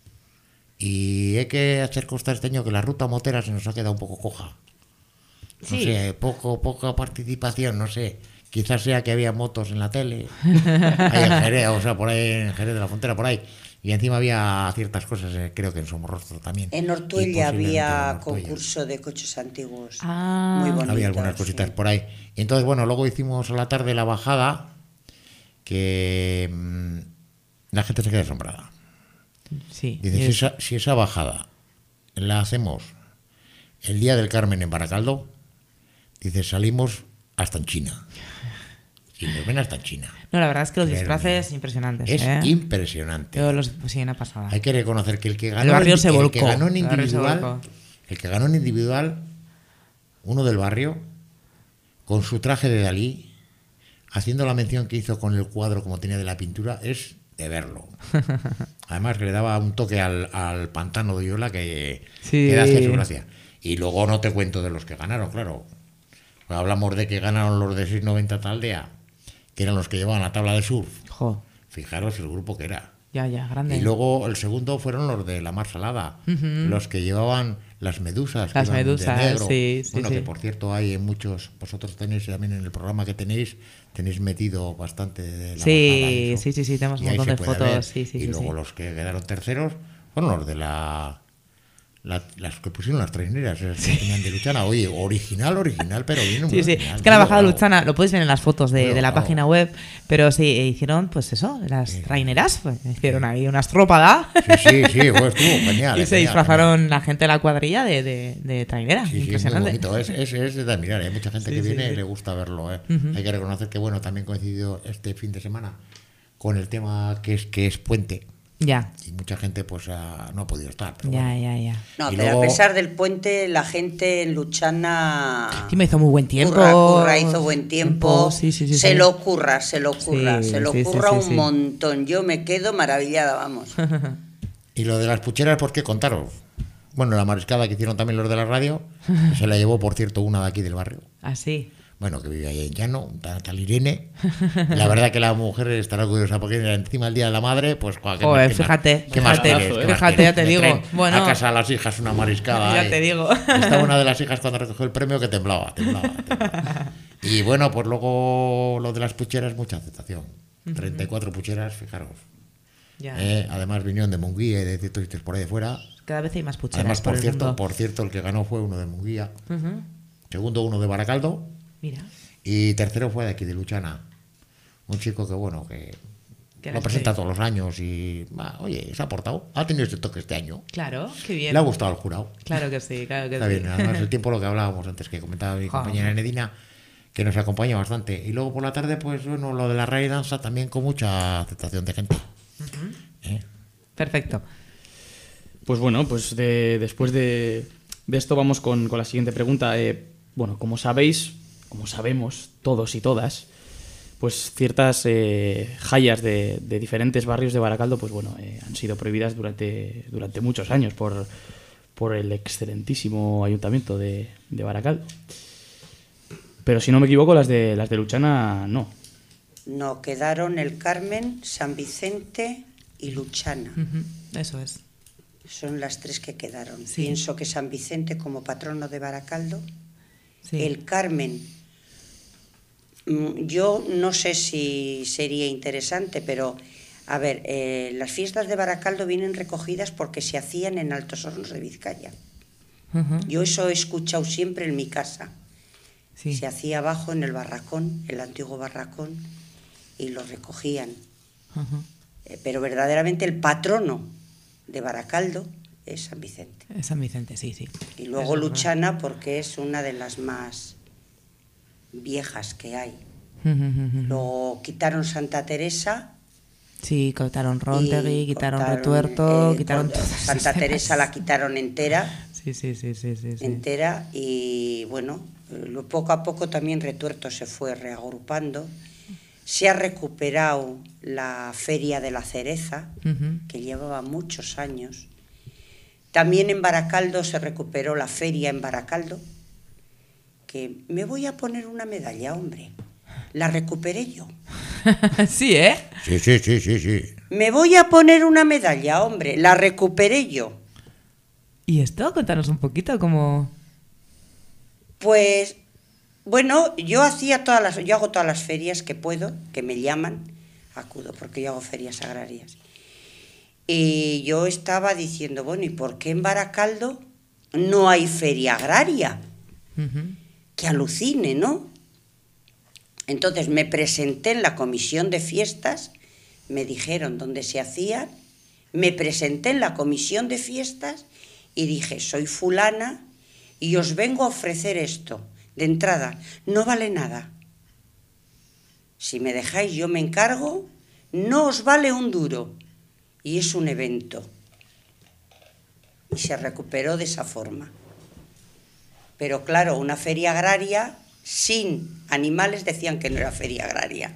Y hay que hacer constar este año que la ruta motera se nos ha quedado un poco coja. No Sí. sé, poco, poca participación, no sé. Quizás sea que había motos en la tele, ahí en Jerez, o sea, por ahí en Jerez de la Frontera, por ahí. Y encima había ciertas cosas, eh, creo que en Somorrostro también. En Y Ortuella posiblemente había en Ortuella. concurso de coches antiguos. Ah. Muy bonito. Había algunas cositas sí. por ahí. Y entonces, bueno, luego hicimos a la tarde la bajada, que mm, la gente se queda asombrada. Sí. Dice, y si es- esa, si esa bajada la hacemos el día del Carmen en Baracaldo, dice, salimos hasta en China. Y nos ven hasta en China. No, la verdad es que los Créeme. disfraces impresionantes. Es ¿eh? impresionante. Yo los, sí, una pasada. Hay que reconocer que el que ganó, El barrio en- se el volcó. que ganó en El barrio se individual, volcó. el que ganó en individual, uno del barrio, con su traje de Dalí, haciendo la mención que hizo con el cuadro como tenía de la pintura, es de verlo. Además que le daba un toque al, al pantano de Yola que, Sí. que da hacía su gracia. Y luego no te cuento de los que ganaron, claro. Pues hablamos de que ganaron los de seiscientos noventa Taldea, que eran los que llevaban la tabla de surf. Jo, Fijaros el grupo que era. ya, ya, grande. Y luego el segundo fueron los de la Mar Salada, los que llevaban las medusas. que Las iban de medusas, negro. sí, sí, Bueno, sí. que por cierto hay en muchos, vosotros tenéis también en el programa que tenéis, tenéis metido bastante de la Sí, bajada y eso. sí, sí, sí, tenemos un Y ahí montón se de puede fotos, ver. sí, sí, y sí, luego sí. los que quedaron terceros fueron los de la... la- las que pusieron las traineras, esas que tenían de Luchana. Oye, original, original, pero bien. muy Sí, sí. original, Es que la muy bajada de logrado. Luchana lo podéis ver en las fotos de, Muy de la logrado. página web, pero sí, hicieron, pues eso, las traineras, pues, hicieron ahí una estropada Sí, sí, sí, pues, estuvo genial. y eh, se genial, disfrazaron genial. la gente de la cuadrilla de, de, de trainera. Sí, sí, es muy Impresionante. bonito. Es, es, es de admirar. Hay mucha gente Sí, que sí, viene sí. y le gusta verlo. ¿eh? Hay que reconocer que, bueno, también coincidió este fin de semana con el tema que es que es puente. Ya, Y mucha gente, pues, ah, no ha podido estar. Pero ya, bueno. ya, ya. No, Y pero luego- a pesar del puente, la gente en Luchana Sí, me hizo muy buen tiempo. curra, curra, hizo buen tiempo. Sí, sí, sí, se sí. lo curra, se lo curra, Sí, se lo sí, sí, curra sí, un sí. montón. Yo me quedo maravillada, vamos. Y lo de las pucheras, ¿por qué contaros? Bueno, la mariscada que hicieron también los de la radio, se la llevó, por cierto, una de aquí del barrio. Así. Bueno, que vive ahí en Llano, un tal tal Irene. La verdad que la mujer estará orgullosa porque era encima el Día de la Madre, pues joder, ¿qué Joder, más- qué fíjate, más- ¿qué más fíjate, quieres? ¿Qué más fíjate, quieres? ya te Me digo. traen Bueno. a casa a las hijas una mariscada. Ya ahí. te digo. Estaba una de las hijas cuando recogió el premio que temblaba, temblaba, temblaba. Y bueno, pues luego lo de las pucheras, mucha aceptación. treinta y cuatro pucheras, fijaros. Ya. Eh, además vinieron de Munguía y de ciertos sitios por ahí de fuera. Cada vez hay más pucheras Además, por por el cierto, mundo. por cierto, el que ganó fue uno de Munguía. Ujú. Segundo, uno de Baracaldo. Mira. Y tercero fue de aquí, de Luchana. Un chico que, bueno, que Que lo la presenta estoy- todos los años y, va, oye, se ha portado. Ha tenido este toque este año. Claro, qué bien. Le ha gustado al jurado. Claro que sí, claro que Está sí. bien, además el tiempo lo que hablábamos antes, que comentaba mi Ja. compañera Enedina, que nos acompaña bastante. Y luego por la tarde, pues bueno, lo de la raíz danza también con mucha aceptación de gente. ¿Eh? Perfecto. Pues bueno, pues de- después de, de esto vamos con, con la siguiente pregunta. Eh, bueno, como sabéis, como sabemos todos y todas, pues ciertas eh, jallas de, de diferentes barrios de Baracaldo, pues bueno, eh, han sido prohibidas durante, durante muchos años por, por el excelentísimo ayuntamiento de, de Baracaldo. Pero si no me equivoco, las de las de Luchana no. No, quedaron el Carmen, San Vicente y Luchana. Ujú, eso es. Son las tres que quedaron. Sí. Pienso que San Vicente como patrono de Baracaldo, Sí. el Carmen Yo no sé si sería interesante, pero a ver, eh, las fiestas de Baracaldo vienen recogidas porque se hacían en Altos Hornos de Vizcaya. Ujú. Yo eso he escuchado siempre en mi casa. Sí. Se hacía abajo en el barracón, el antiguo barracón, y lo recogían. Ujú. Eh, pero verdaderamente el patrono de Baracaldo es San Vicente. Es San Vicente, sí, sí. Y luego Eso es Luchana porque es una de las más viejas que hay. verdad. Ujú, ujú, ujú. Luego quitaron Santa Teresa. Sí, quitaron Rontegui, y quitaron cortaron, Retuerto, eh, quitaron con- todas Santa esas. Teresa la quitaron entera, Sí, sí, sí, sí, sí. sí. entera y bueno, eh, lo- poco a poco también Retuerto se fue reagrupando. Se ha recuperado la Feria de la Cereza, Ujú. que llevaba muchos años. También en Baracaldo se recuperó la feria en Baracaldo, que me voy a poner una medalla, hombre. La recuperé yo. Sí, ¿eh? Sí, sí, sí, sí, sí. Me voy a poner una medalla, hombre. La recuperé yo. ¿Y esto? Cuéntanos un poquito cómo... Pues, bueno, yo hacía todas las, yo hago todas las ferias que puedo, que me llaman, acudo, porque yo hago ferias agrarias. Y yo estaba diciendo, bueno, ¿y por qué en Baracaldo no hay feria agraria? Ujú. Que alucine, ¿no? Entonces me presenté en la comisión de fiestas, me dijeron dónde se hacían, me presenté en la comisión de fiestas y dije, soy fulana y os vengo a ofrecer esto. De entrada, no vale nada. Si me dejáis yo me encargo, no os vale un duro. Y es un evento. Y se recuperó de esa forma. Pero claro, una feria agraria sin animales decían que no era feria agraria.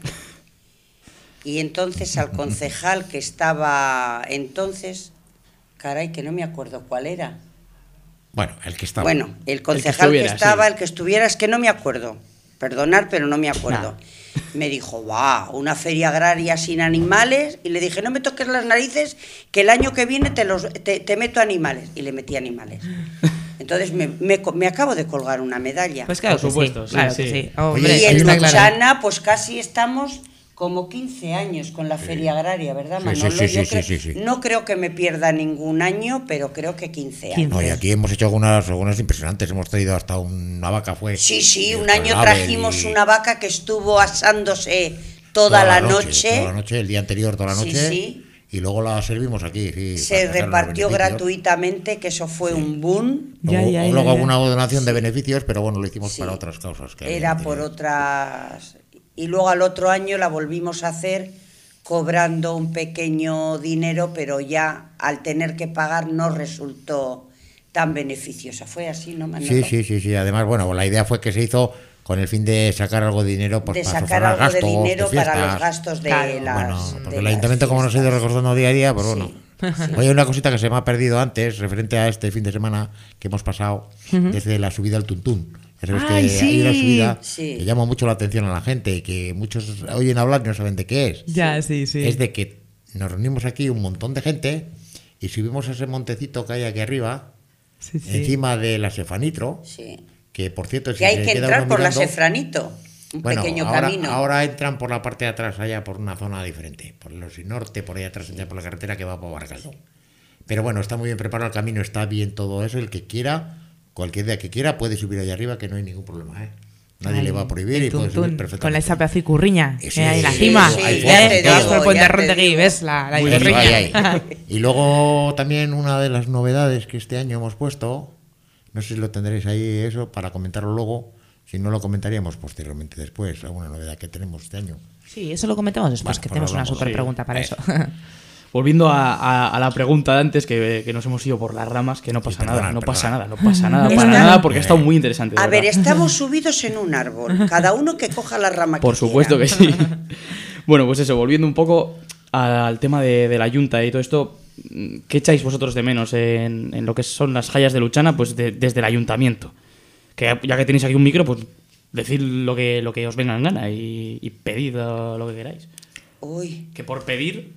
Y entonces al concejal que estaba entonces, caray, que no me acuerdo cuál era. Bueno, el que estaba. Bueno, el concejal que, estuviera, estaba, sí. el que estuviera, es que no me acuerdo. Perdonar, pero no me acuerdo. Me dijo, va, una feria agraria sin animales. Y le dije, no me toques las narices, que el año que viene te, los, te, te meto animales. Y le metí animales. Entonces me, me, me acabo de colgar una medalla. Pues claro Por que supuesto, sí, sí, claro sí. que sí. Oye, Hombre, y en está claro. Luchana, pues casi estamos como quince años con la feria agraria, ¿verdad, Sí, Manolo? sí, sí, Yo sí, creo- sí, sí. No creo que me pierda ningún año, pero creo que quince años. quince. No, y aquí hemos hecho algunas, algunas impresionantes. Hemos traído hasta una vaca, fue. Sí, sí, de un año Label trajimos y una vaca que estuvo asándose toda, la noche. Toda la noche, el día anterior, toda la Sí, noche. sí. Y luego la servimos aquí. Sí, Se para sacar los repartió beneficios. gratuitamente, que eso fue un boom. Ya, Luego, ya, ya, luego ya. alguna donación de beneficios, pero bueno, lo hicimos Sí. para otras causas. Que Era habían por tenido. otras... Y luego al otro año la volvimos a hacer cobrando un pequeño dinero, pero ya al tener que pagar no resultó tan beneficiosa. Fue así, ¿no, Manolo? Sí, sí, sí, sí. Además, bueno, la idea fue que se hizo con el fin de sacar algo de dinero pues, De para sacar sufragar algo gastos, de dinero de para fiestas. los gastos de Claro. las... Bueno, de porque el las ayuntamiento, como nos ha ido fiestas. recordando día a día, pues Sí, bueno. sí. Oye, hay una cosita que se me ha perdido antes, referente a este fin de semana que hemos pasado, desde la subida al Tuntún. Ya sabes ¡Ay, que sí! hay una subida Sí. que llama mucho la atención a la gente, que muchos oyen hablar y no saben de qué es. Ya, sí, sí. Es de que nos reunimos aquí un montón de gente y subimos a ese montecito que hay aquí arriba, Sí, sí. encima de la Sefanitro, Sí. que por cierto... si Que hay se que queda entrar uno por la mirando- Sefranito, un bueno, pequeño ahora, camino. ahora entran por la parte de atrás, allá por una zona diferente, por el norte, por ahí atrás, entran por la carretera que va por Baracaldo. Pero bueno, está muy bien preparado el camino, está bien todo eso, el que quiera, cualquier día que quiera, puede subir allá arriba, que no hay ningún problema, ¿eh? Nadie Ay, le va a prohibir el y puede Tuntún, subir perfectamente. con esa pedazo de curriña, Sí, eh, ahí en la sí, cima. sí, hay eh, fotos, te vas todo, por el puente ya de te Rontegui y digo. ves la, la Muy bien, curriña. ahí, ahí. Y luego también una de las novedades que este año hemos puesto, no sé si lo tendréis ahí eso para comentarlo luego, si no lo comentaríamos posteriormente después, alguna novedad que tenemos este año. Sí, eso lo comentamos después, Bueno, que pues tenemos una hablamos, super sí. pregunta para Eh. eso. Volviendo a, a- a la pregunta de antes, que, que nos hemos ido por las ramas, que no pasa perdona, nada, no perdona. pasa nada, no pasa nada Está- para nada, porque ha estado muy interesante. de A ver, verdad. estamos subidos en un árbol, cada uno que coja la rama Por que supuesto que quiera. sí. Bueno, pues eso, volviendo un poco al tema de, de la Junta y todo esto, ¿qué echáis vosotros de menos en, en lo que son las Jallas de Luchana pues de- desde el ayuntamiento? Que ya que tenéis aquí un micro, pues decid lo que, lo que os venga en gana y, y pedid uh, lo que queráis. Uy, Que por pedir,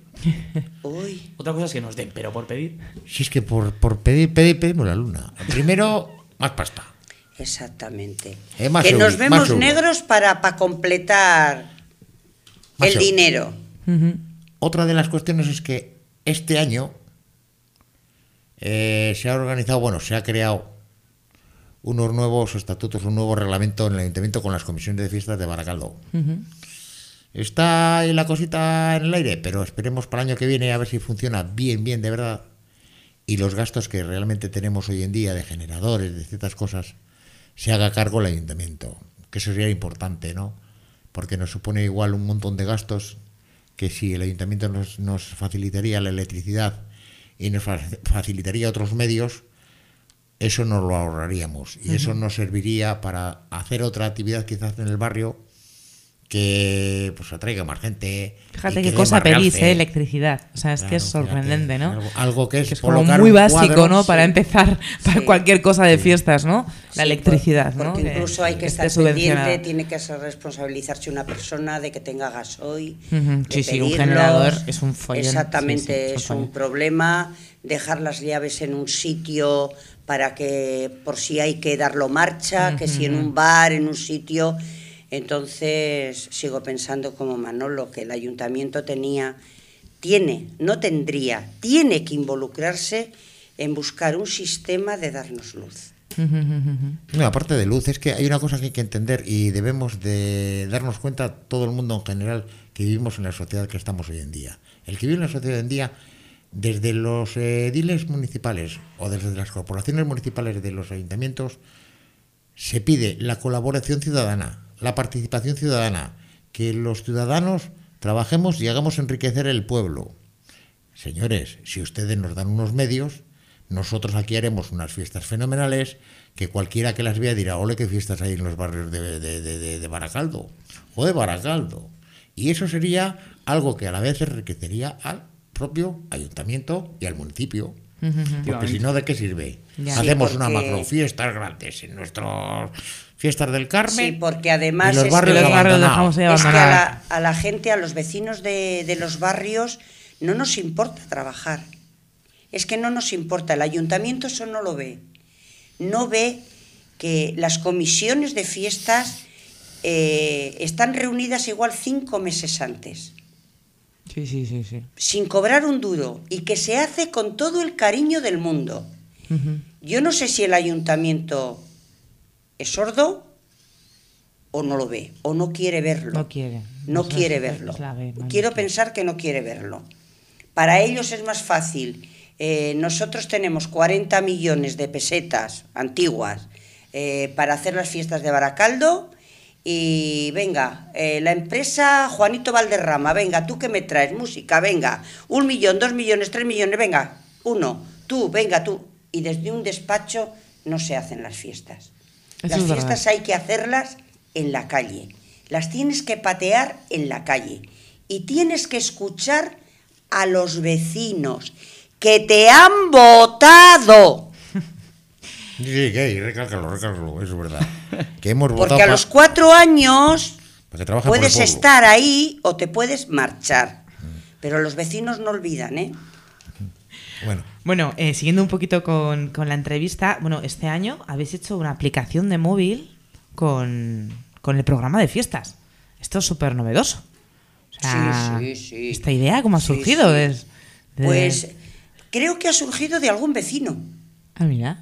uy. otra cosa es que nos den, pero por pedir... Si es que por, por pedir, pedir, pedimos la luna. Primero, más pasta. Exactamente. Es más que seguro, nos más vemos seguro. negros para, para completar Más el seguro. dinero. Otra de las cuestiones es que este año eh, se ha organizado, bueno, se ha creado unos nuevos estatutos, un nuevo reglamento en el ayuntamiento con las comisiones de fiestas de Baracaldo. Ujú. Está ahí la cosita en el aire, pero esperemos para el año que viene a ver si funciona bien, bien, de verdad. Y los gastos que realmente tenemos hoy en día de generadores, de ciertas cosas, se haga cargo el ayuntamiento. Que eso sería importante, ¿no? Porque nos supone igual un montón de gastos que si el ayuntamiento nos, nos facilitaría la electricidad y nos fa- facilitaría otros medios, eso nos lo ahorraríamos. Y eso nos serviría para hacer otra actividad quizás en el barrio que pues atraiga más gente. Fíjate y qué que dé cosa más pedís, realce. ¿eh? Electricidad. O sea, es que Claro, es sorprendente, fíjate, ¿no? Algo, algo que es, Que es como colocar muy un básico, cuadro, ¿no? Para sí. empezar, para Sí. cualquier cosa de fiestas, ¿no? La Sí, electricidad, por- ¿no? Porque incluso hay que esté estar pendiente, subvencionada. tiene que ser responsabilizarse una persona de que tenga gasoil. Ujú, de sí, sí, un pedirlos. generador es un follón. Exactamente, Sí, sí, es un es un follón. problema. Dejar las llaves en un sitio para que, por si hay que darlo marcha, que si en un bar, en un sitio. Entonces, sigo pensando como Manolo, que el ayuntamiento tenía, tiene, no tendría, tiene que involucrarse en buscar un sistema de darnos luz. Ujú, ujú, ujú. No, aparte de luz, es que hay una cosa que hay que entender y debemos de darnos cuenta todo el mundo en general que vivimos en la sociedad que estamos hoy en día. El que vive en la sociedad hoy en día, desde los eh, ediles municipales o desde las corporaciones municipales de los ayuntamientos, se pide la colaboración ciudadana, la participación ciudadana, que los ciudadanos trabajemos y hagamos enriquecer el pueblo. Señores, si ustedes nos dan unos medios, nosotros aquí haremos unas fiestas fenomenales que cualquiera que las vea dirá, ole, qué fiestas hay en los barrios de, de, de, de, de Baracaldo, o de Baracaldo. Y eso sería algo que a la vez enriquecería al propio ayuntamiento y al municipio. Porque si no, ¿de qué sirve? Ya. Hacemos Sí, unas porque- macrofiestas grandes en nuestras fiestas del Carmen. Sí, porque además y los es barrios que- Los barrios abandonados. dejamos ahí Es que a la, abandonados. a la gente, a los vecinos de, de los barrios, no nos importa trabajar. Es que no nos importa. El ayuntamiento eso no lo ve. No ve que las comisiones de fiestas eh, están reunidas igual cinco meses antes, Sí, sí, sí, sí. sin cobrar un duro, y que se hace con todo el cariño del mundo. Ujú. Yo no sé si el ayuntamiento es sordo o no lo ve, o no quiere verlo. No quiere. No Eso quiere es- verlo. es la ve, no Quiero quiere. pensar que no quiere verlo. Para ellos es más fácil. Eh, nosotros tenemos cuarenta millones de pesetas antiguas eh, para hacer las fiestas de Baracaldo y venga, eh, la empresa Juanito Valderrama, venga, tú que me traes música, venga, un millón, dos millones, tres millones, venga, uno, tú, venga, tú. Y desde un despacho no se hacen las fiestas. Eso Las es verdad. fiestas hay que hacerlas en la calle. Las tienes que patear en la calle. Y tienes que escuchar a los vecinos que te han votado. Sí, sí, que recálcalo, recálcalo, eso es verdad. Que hemos votado Porque a pa- los cuatro años para que trabaje por el puedes pueblo. estar ahí o te puedes marchar. Pero los vecinos no olvidan, ¿eh? Bueno, Bueno, eh, siguiendo un poquito con, con la entrevista, bueno, este año habéis hecho una aplicación de móvil con, con el programa de fiestas. Esto es súper novedoso. O sea, Sí, sí, sí. ¿Esta idea cómo ha Sí, surgido? sí. Es- de- Pues creo que ha surgido de algún vecino. Ah, mira.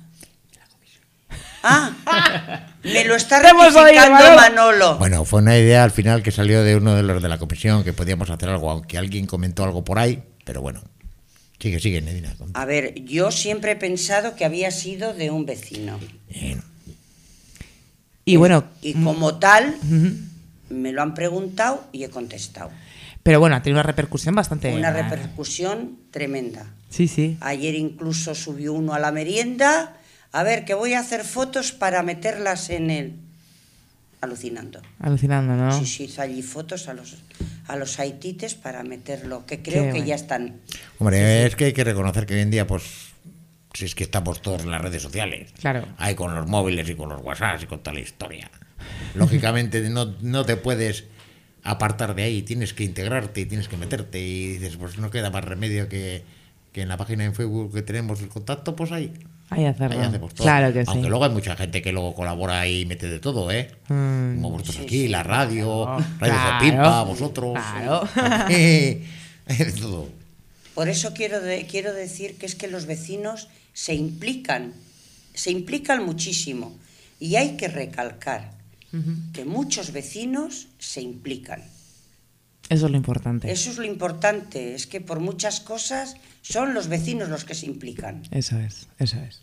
Ah, me lo está Te hemos oído, rectificando Manolo. Manolo. bueno, fue una idea al final que salió de uno de los de la comisión que podíamos hacer algo, aunque alguien comentó algo por ahí, pero bueno. Sigue, sigue, Nedina. con- A ver, yo siempre he pensado que había sido de un vecino. Bien. Y bueno, Y como tal, ujú. me lo han preguntado y he contestado. Pero bueno, ha tenido una repercusión bastante... Una repercusión tremenda. Sí, sí. Ayer incluso subió uno a la merienda. A ver, que voy a hacer fotos para meterlas en el... Alucinando. Alucinando, ¿no? Sí, sí, hizo allí fotos a los, a los haitites para meterlo, que creo Qué que bueno. ya están. Hombre, es que hay que reconocer que hoy en día, pues, si es que estamos todos en las redes sociales. Claro. Hay con los móviles y con los WhatsApps y con toda la historia. Lógicamente no, no te puedes apartar de ahí, tienes que integrarte y tienes que meterte y dices, pues no queda más remedio que, que en la página en Facebook que tenemos el contacto, pues ahí. Ahí hacerlo. Ahí hacemos todo. Claro que sí. Aunque luego hay mucha gente que luego colabora y mete de todo, ¿eh? Mm. Como vosotros Sí, aquí, sí. la radio, Claro. Radio Claro. Zopimpa, vosotros. Claro. Eh, de todo. Por eso quiero, de- quiero decir que es que los vecinos se implican, se implican muchísimo. Y hay que recalcar que muchos vecinos se implican. Eso es lo importante. Eso es lo importante, es que por muchas cosas son los vecinos los que se implican. Eso es, eso es.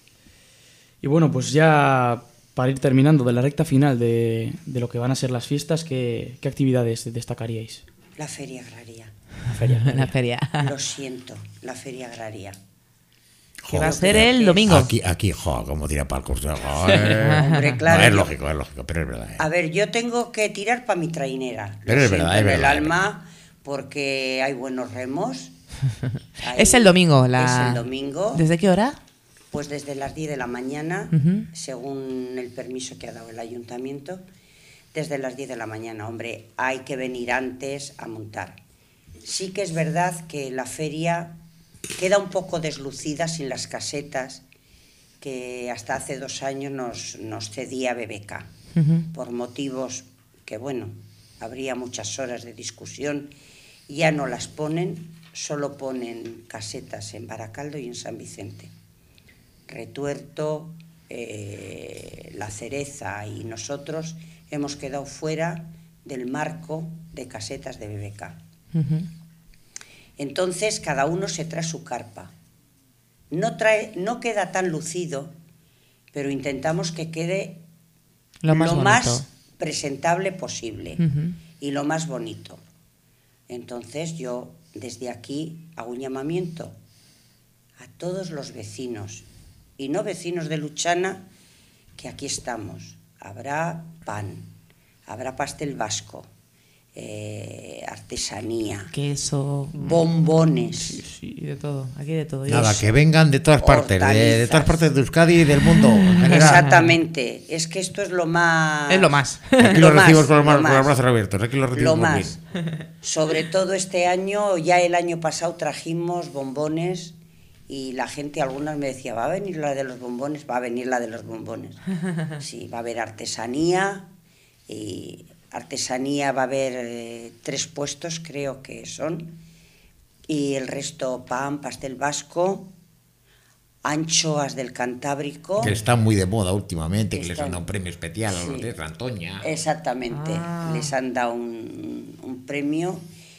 Y bueno, pues ya para ir terminando de la recta final de, de lo que van a ser las fiestas, ¿qué, qué actividades destacaríais? La feria agraria. La feria. La feria. Lo siento, la feria agraria. Que va a Joder, ser creo el que- domingo. Aquí, aquí, jo, como tira palcos. Joder. Hombre, claro, No, es yo- lógico, es lógico, pero es verdad. ¿eh? A ver, yo tengo que tirar para mi trainera. Pero Lo es verdad, siento es en el verdad, es alma, porque hay buenos remos. Hay- Es el domingo. La... Es el domingo. ¿Desde qué hora? Pues desde las diez de la mañana, Ujú. según el permiso que ha dado el ayuntamiento, desde las diez de la mañana. Hombre, hay que venir antes a montar. Sí que es verdad que la feria queda un poco deslucida sin las casetas que hasta hace dos años nos, nos cedía B B K, Ujú. por motivos que, bueno, habría muchas horas de discusión. Ya no las ponen, solo ponen casetas en Baracaldo y en San Vicente. Retuerto, eh, La Cereza y nosotros hemos quedado fuera del marco de casetas de B B K. Ujú. Entonces cada uno se trae su carpa. No, trae, no queda tan lucido, pero intentamos que quede Lo más más bonito. presentable posible Ujú. y lo más bonito. Entonces yo desde aquí hago un llamamiento a todos los vecinos y no vecinos de Luchana, que aquí estamos. Habrá pan, habrá pastel vasco, eh, artesanía, Queso. bombones. Sí, sí, de todo. Aquí de todo. Nada, Yo- que vengan de todas partes, de, de Hortalizas. todas partes de Euskadi y del mundo. en general. Exactamente, es que esto es lo más... Es lo más. Aquí Lo los más, recibimos con los, lo con los más. brazos abiertos. Aquí los Lo recibimos muy más. bien. Sobre todo este año, ya el año pasado trajimos bombones y la gente, algunas me decía, ¿va a venir la de los bombones? Va a venir la de los bombones. Sí, va a haber artesanía y artesanía va a haber eh, tres puestos, creo que son, y el resto pan, pastel vasco, anchoas del Cantábrico. Que están muy de moda últimamente, que les Están- han dado un premio especial a los Sí. de Rantoña. Exactamente, Ah. les han dado un, un premio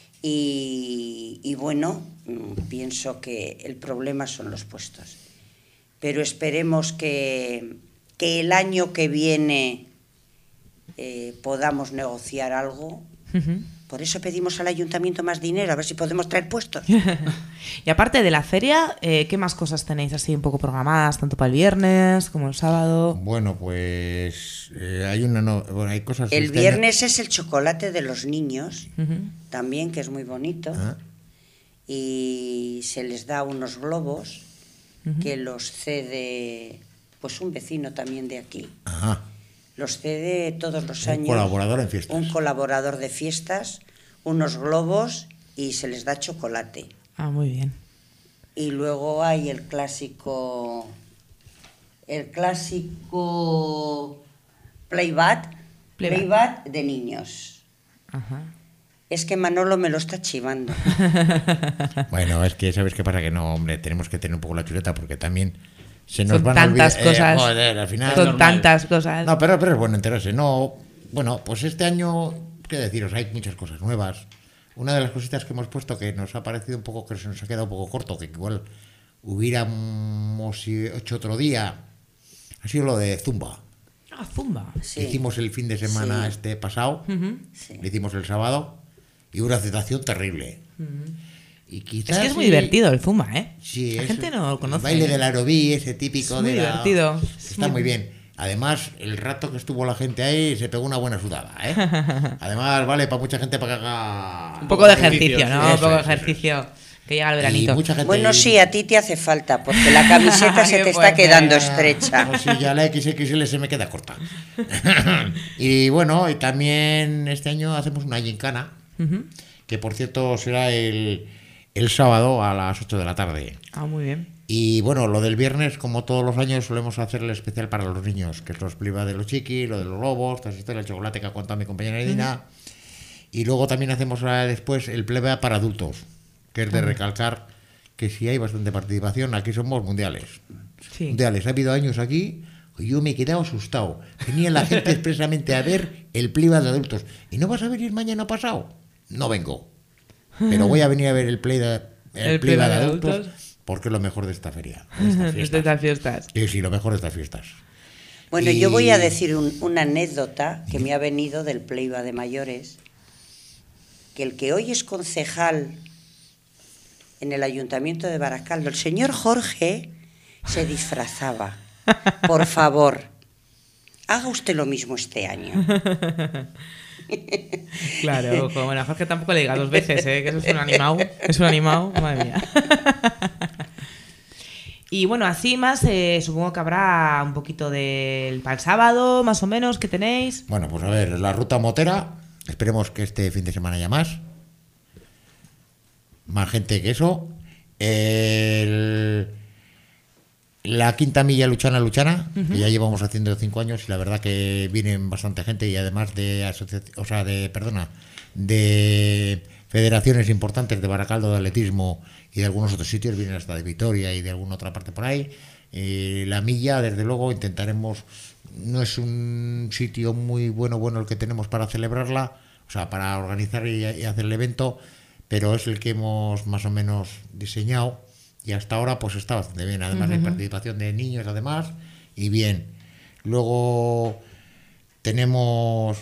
y, y bueno, mm, pienso que el problema son los puestos. Pero esperemos que, que el año que viene eh, podamos negociar algo. Ujú. Por eso pedimos al ayuntamiento más dinero, a ver si podemos traer puestos. Y aparte de la feria, eh, ¿qué más cosas tenéis así un poco programadas, tanto para el viernes como el sábado? Bueno, pues eh, hay una no- bueno, hay cosas. El este año- viernes es el chocolate de los niños, Ujú. también, que es muy bonito. Ah, Y se les da unos globos Ujú. que los cede pues un vecino también de aquí. ajá. Los cede todos los Un años. colaborador en fiestas. Un colaborador de fiestas, unos globos y se les da chocolate. Ah, muy bien. Y luego hay el clásico, el clásico playbat, Playbat. playbat de niños. Ajá. Es que Manolo me lo está chivando. Bueno, es que sabes qué pasa, que no, hombre, tenemos que tener un poco la chuleta porque también se nos Son van a tantas olvidar- cosas. Eh, joder, al final. Son normal. tantas cosas. No, pero, pero es bueno enterarse. No, bueno, pues este año, qué deciros, hay muchas cosas nuevas. Una de las cositas que hemos puesto que nos ha parecido un poco, que se nos ha quedado un poco corto, que igual hubiéramos hecho otro día, ha sido lo de Zumba. Ah, zumba. Sí. Hicimos el fin de semana Sí. este pasado, Ujú. Sí. lo hicimos el sábado, y una aceptación terrible. Y Es quizás que es muy sí- divertido el zumba, ¿eh? Sí, La es gente no lo conoce. El baile ¿eh? del aerobí, ese típico Es muy de la- divertido. Está muy bien. Además, el rato que estuvo la gente ahí se pegó una buena sudada, ¿eh? Además, vale para mucha gente para que haga... Un poco de ejercicio, ¿no? Eso Un poco de es, eso es. ejercicio. Que llega el Y veranito. mucha gente... Bueno, sí, a ti te hace falta, porque la camiseta se Qué te está fuerte. quedando estrecha. Pues sí, ya la equis equis ele se me queda corta. Y bueno, y también este año hacemos una gincana, Ujú. que por cierto será el, el sábado a las ocho de la tarde. Ah, muy bien. Y bueno, lo del viernes, como todos los años, solemos hacer el especial para los niños, que es los pliva de los chiquis, lo de los lobos, todas historias, el chocolate que ha contado mi compañera Edina. Y luego también hacemos ahora después el pleba para adultos, que es de recalcar que si hay bastante participación, aquí somos mundiales. Sí. Mundiales. Ha habido años aquí, yo me he quedado asustado. Venía la gente expresamente a ver el pleba de adultos. ¿Y no vas a venir mañana pasado? No vengo. Pero voy a venir a ver el play de, el El pleba pleba de de adultos, adultos. porque es lo mejor de esta feria. De estas De fiestas. estas fiestas. Sí, sí, lo mejor de estas fiestas. Bueno, Y- yo voy a decir un- una anécdota que me ha venido del Pleiba de mayores, que el que hoy es concejal en el Ayuntamiento de Baracaldo, el señor Jorge, se disfrazaba. Por favor, haga usted lo mismo este año. Claro, ojo. Bueno, a Jorge tampoco le diga dos veces, ¿eh? Que eso es un animao. Es un animao, madre mía. Y bueno, así más, eh, supongo que habrá un poquito del para el sábado, más o menos, que tenéis. Bueno, pues a ver, la ruta motera, esperemos que este fin de semana haya más. Más gente que eso. El- la quinta milla Luchana Luchana, que ya llevamos haciendo cinco años y la verdad que vienen bastante gente y además de asociaci- o sea, de, perdona, de federaciones importantes de Baracaldo, de atletismo y de algunos otros sitios, vienen hasta de Vitoria y de alguna otra parte por ahí. Eh, la milla, desde luego, intentaremos, no es un sitio muy bueno, bueno el que tenemos para celebrarla, o sea, para organizar y, y hacer el evento, pero es el que hemos más o menos diseñado y hasta ahora pues está bastante bien. Además hay participación de niños, además, y bien. Luego tenemos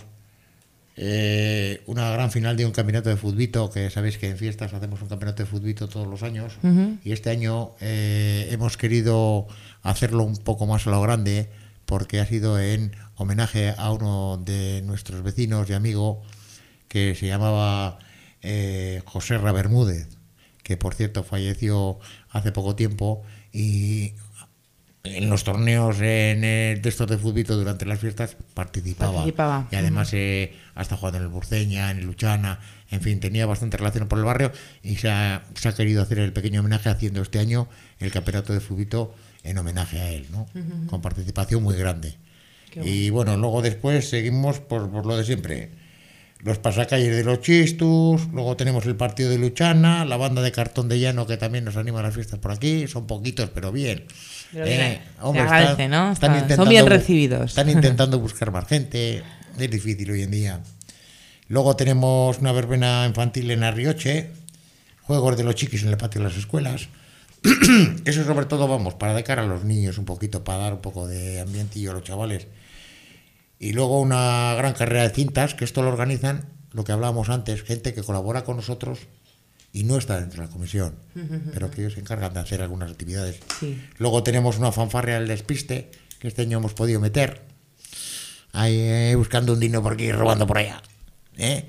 eh, una gran final de un campeonato de futbito, que sabéis que en fiestas hacemos un campeonato de futbito todos los años, y este año eh, hemos querido hacerlo un poco más a lo grande, porque ha sido en homenaje a uno de nuestros vecinos y amigo que se llamaba eh, José Ra Bermúdez, que por cierto falleció hace poco tiempo, y en los torneos en el, de estos de futbito durante las fiestas participaba, Participaba. y además eh, hasta jugando en el Burceña, en el Luchana, en fin, tenía bastante relación por el barrio y se ha, se ha querido hacer el pequeño homenaje haciendo este año el campeonato de futbito en homenaje a él, ¿no? Con participación muy grande. Y bueno, luego después seguimos por, por lo de siempre. Los pasacalles de los Chistus, luego tenemos el partido de Luchana, la banda de Cartón de Llano que también nos anima a las fiestas por aquí, son poquitos pero bien. Pero bien, Eh, se hombre, agradece, están- ¿no? están Está- son intentando bien bu- recibidos. Están intentando buscar más gente, es difícil hoy en día. Luego tenemos una verbena infantil en Arrioche, juegos de los chiquis en el patio de las escuelas. Eso sobre todo, vamos, para de cara a los niños un poquito, para dar un poco de ambientillo a los chavales. Y luego una gran carrera de cintas, que esto lo organizan, lo que hablábamos antes, gente que colabora con nosotros y no está dentro de la comisión, pero que ellos se encargan de hacer algunas actividades. Sí. Luego tenemos una fanfarria del despiste, que este año hemos podido meter, ahí eh, buscando un dino por aquí, robando por allá. ¿eh?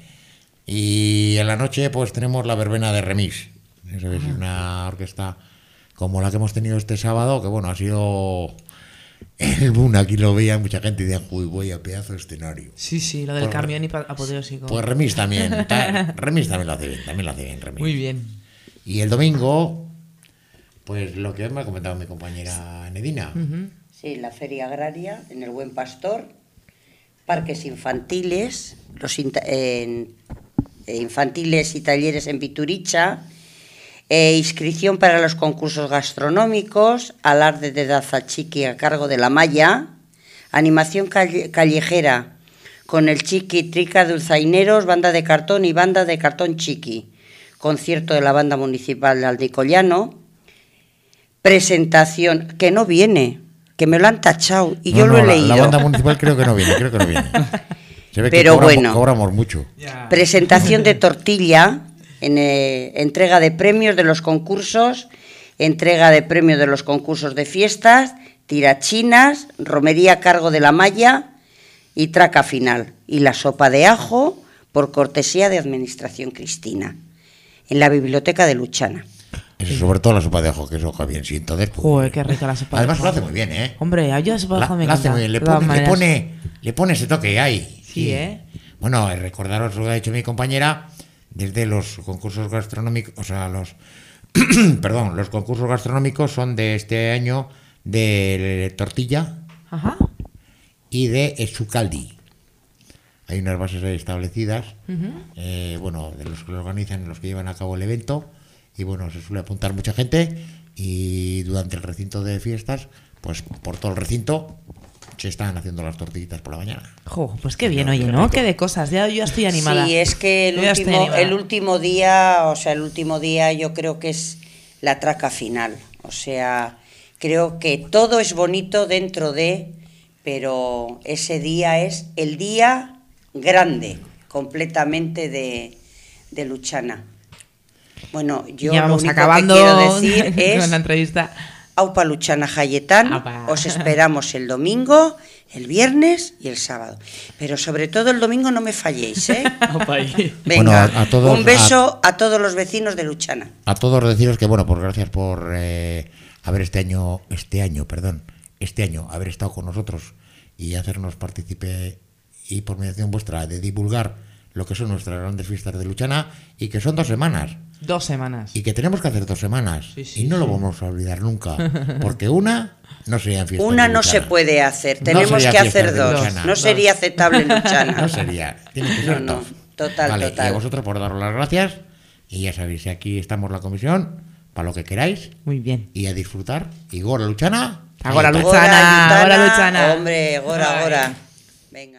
Y en la noche pues tenemos la verbena de Remis. Eso es una orquesta como la que hemos tenido este sábado, que bueno, ha sido el boom, aquí lo veía mucha gente y decían, uy, voy a pedazo de escenario. Sí, sí, lo del Pues- camión y pa- apoteósico. Pues Remis también, ta- Remis también lo hace bien, también lo hace bien Remis. Muy bien. Y el domingo, pues lo que me ha comentado mi compañera Nedina. Sí, la Feria Agraria en el Buen Pastor, parques infantiles, los inta- en- eh, infantiles y talleres en Pituricha, eh, inscripción para los concursos gastronómicos, alarde de Daza Chiqui a cargo de la Maya, animación calle- callejera con el Chiqui Trica Dulzaineros, banda de cartón y banda de cartón Chiqui, concierto de la banda municipal de Aldecollano, presentación, que no viene, que me lo han tachado y No, yo no, lo he la, leído. la banda municipal creo que no viene, creo que no viene. Se ve Pero que cobramos, bueno. cobramos mucho. Presentación de tortilla, en, eh, entrega de premios de los concursos, entrega de premios de los concursos de fiestas, tirachinas, romería a cargo de la Maya y traca final. Y la sopa de ajo por cortesía de Administración Cristina, en la biblioteca de Luchana. Eso sobre todo la sopa de ajo, que eso bien, sí, entonces. pues, Joder, qué rica la sopa de además ajo. lo hace muy bien, ¿eh? Hombre, a yo la sopa de La, ajo me la hace encanta. muy bien, le de todas pone, le maneras. pone, le pone ese toque que hay. Sí, ¿eh? Bueno, eh, recordaros lo que ha dicho mi compañera, desde los concursos gastronómicos, o sea, los perdón, los concursos gastronómicos son de este año de tortilla Ajá. y de echucaldi. Hay unas bases ahí establecidas, uh-huh. eh, bueno, de los que lo organizan, los que llevan a cabo el evento, y bueno, se suele apuntar mucha gente, y durante el recinto de fiestas, pues por todo el recinto se están haciendo las tortillitas por la mañana. Jo, pues qué bien, oye, ¿no? Qué de cosas, ya yo estoy animada. Sí, es que el último, el último día, o sea, el último día yo creo que es la traca final, o sea, creo que todo es bonito dentro de, pero ese día es el día grande, completamente de, de Luchana. Bueno, yo ya lo vamos único acabando que quiero decir es... con la entrevista. Aupa Luchana Jayetán, Aupa. Os esperamos el domingo, el viernes y el sábado. Pero sobre todo el domingo no me falléis, ¿eh? Venga, bueno, a, a todos, un beso a, a todos los vecinos de Luchana. A todos deciros que, bueno, pues gracias por eh, haber este año, este año, perdón, este año haber estado con nosotros y hacernos partícipe y por mediación vuestra de divulgar lo que son nuestras grandes fiestas de Luchana y que son dos semanas. Dos semanas. Y que tenemos que hacer dos semanas. Sí, sí, y no sí. lo vamos a olvidar nunca. Porque una no sería fiesta. Una de no Luchana. se puede hacer. No Tenemos sería que fiesta hacer de dos. Luchana. No Dos. sería aceptable en Luchana. No sería. Tiene que ser No, no. dos. Total, vale, total. Y a vosotros por daros las gracias. Y ya sabéis, aquí estamos la comisión para lo que queráis. Muy bien. Y a disfrutar. Y Gora Luchana. Agora ahí está. Luchana, Agora Luchana. Hombre, Gora, Gora. Venga.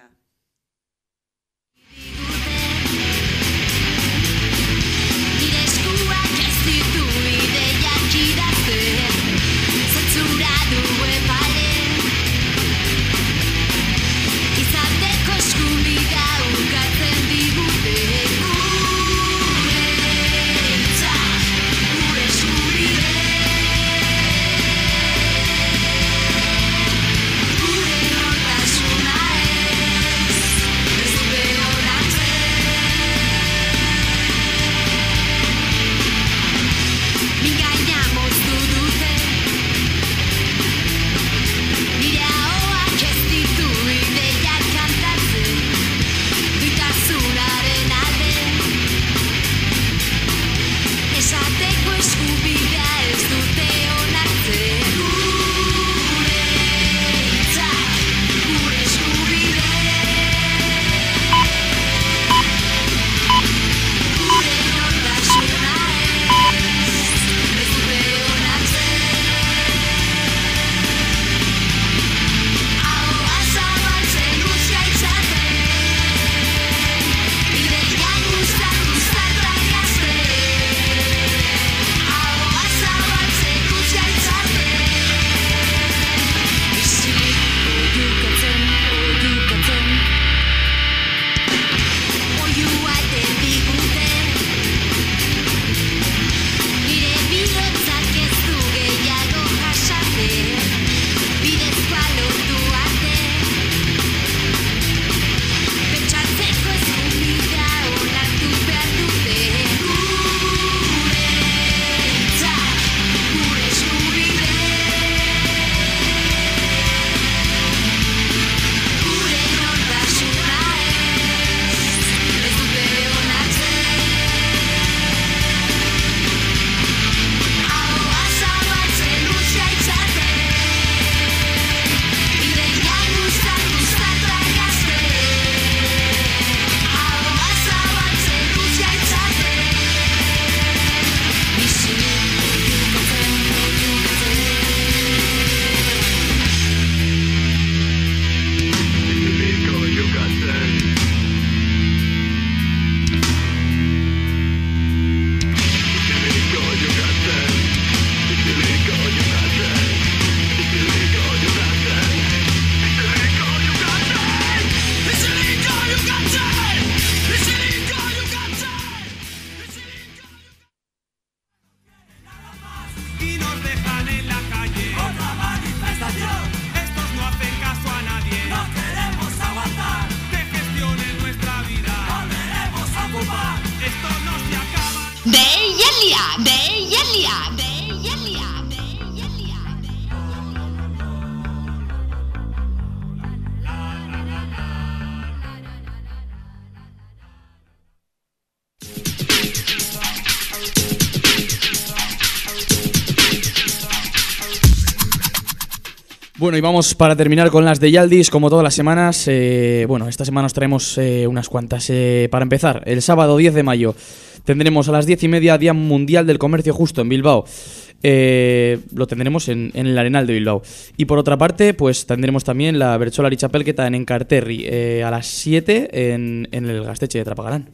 Bueno, y vamos para terminar con las de Yaldis, como todas las semanas. Eh, bueno, esta semana os traemos eh, unas cuantas. Eh, para empezar, el sábado diez de mayo tendremos a las diez y media Día Mundial del Comercio Justo en Bilbao. Eh, lo tendremos en, en el Arenal de Bilbao. Y por otra parte, pues tendremos también la Bertsolari Txapelketa en Enkarterri eh, a las siete en, en el Gaztetxe de Trapagarán.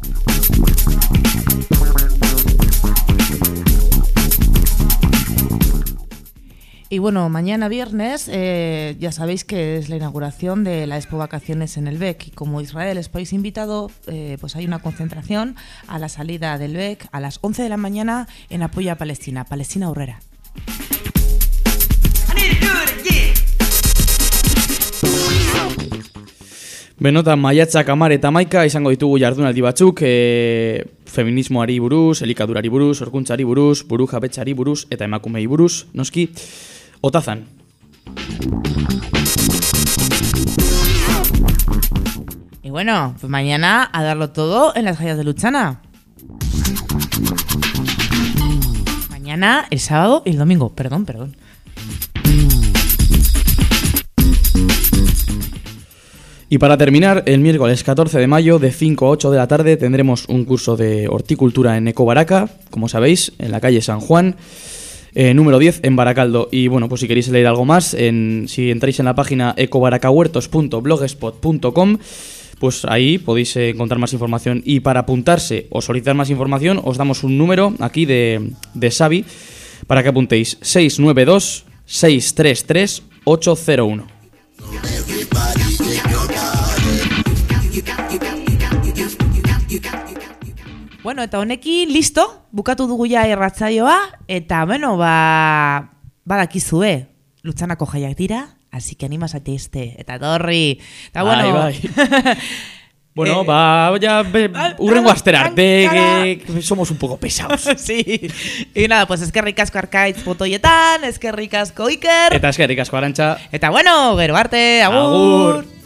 Y bueno, mañana viernes eh, ya sabéis que es la inauguración de la Expo Vacaciones en el B E C y como Israel es país invitado, eh, pues hay una concentración a la salida del B E C a las once de la mañana en apoyo a Palestina, Palestina Aurrera. Benotan maiatzak hamar eta hamaika izango ditugu jardunaldi batzuk, e, feminismoari buruz, elikadurari buruz, horkuntzari buruz, burujabetzari buruz eta emakumei buruz, noski, Otazan. Y bueno, pues mañana a darlo todo en las Jayas de Luchana. Mañana, el sábado y el domingo, perdón, perdón. Y para terminar, el miércoles catorce de mayo de cinco a ocho de la tarde tendremos un curso de horticultura en Ecobaraca, como sabéis, en la calle San Juan, eh, número diez en Baracaldo. Y bueno, pues si queréis leer algo más, en, si entráis en la página ecobaracahuertos punto blogspot punto com, pues ahí podéis eh, encontrar más información. Y para apuntarse o solicitar más información, os damos un número aquí de, de Xavi para que apuntéis seis nueve dos, seis tres tres, ocho cero uno. Bueno, eta honekin, listo, bukatu dugu ja erratzaioa, eta, bueno, ba, badakizue, Lutxanako jaiak dira, así que animas a este, eta torri, eta, bueno... Bai, bai. Bueno, eh, va, ya urrengo astera arte, que, que somos un poco pesados. Sí. Y nada, pues eskerrik asko Arkaitz botoietan, eskerrik asko Iker. Eta eskerrik asko Arantxa. Eta bueno, gero arte, agur. Agur.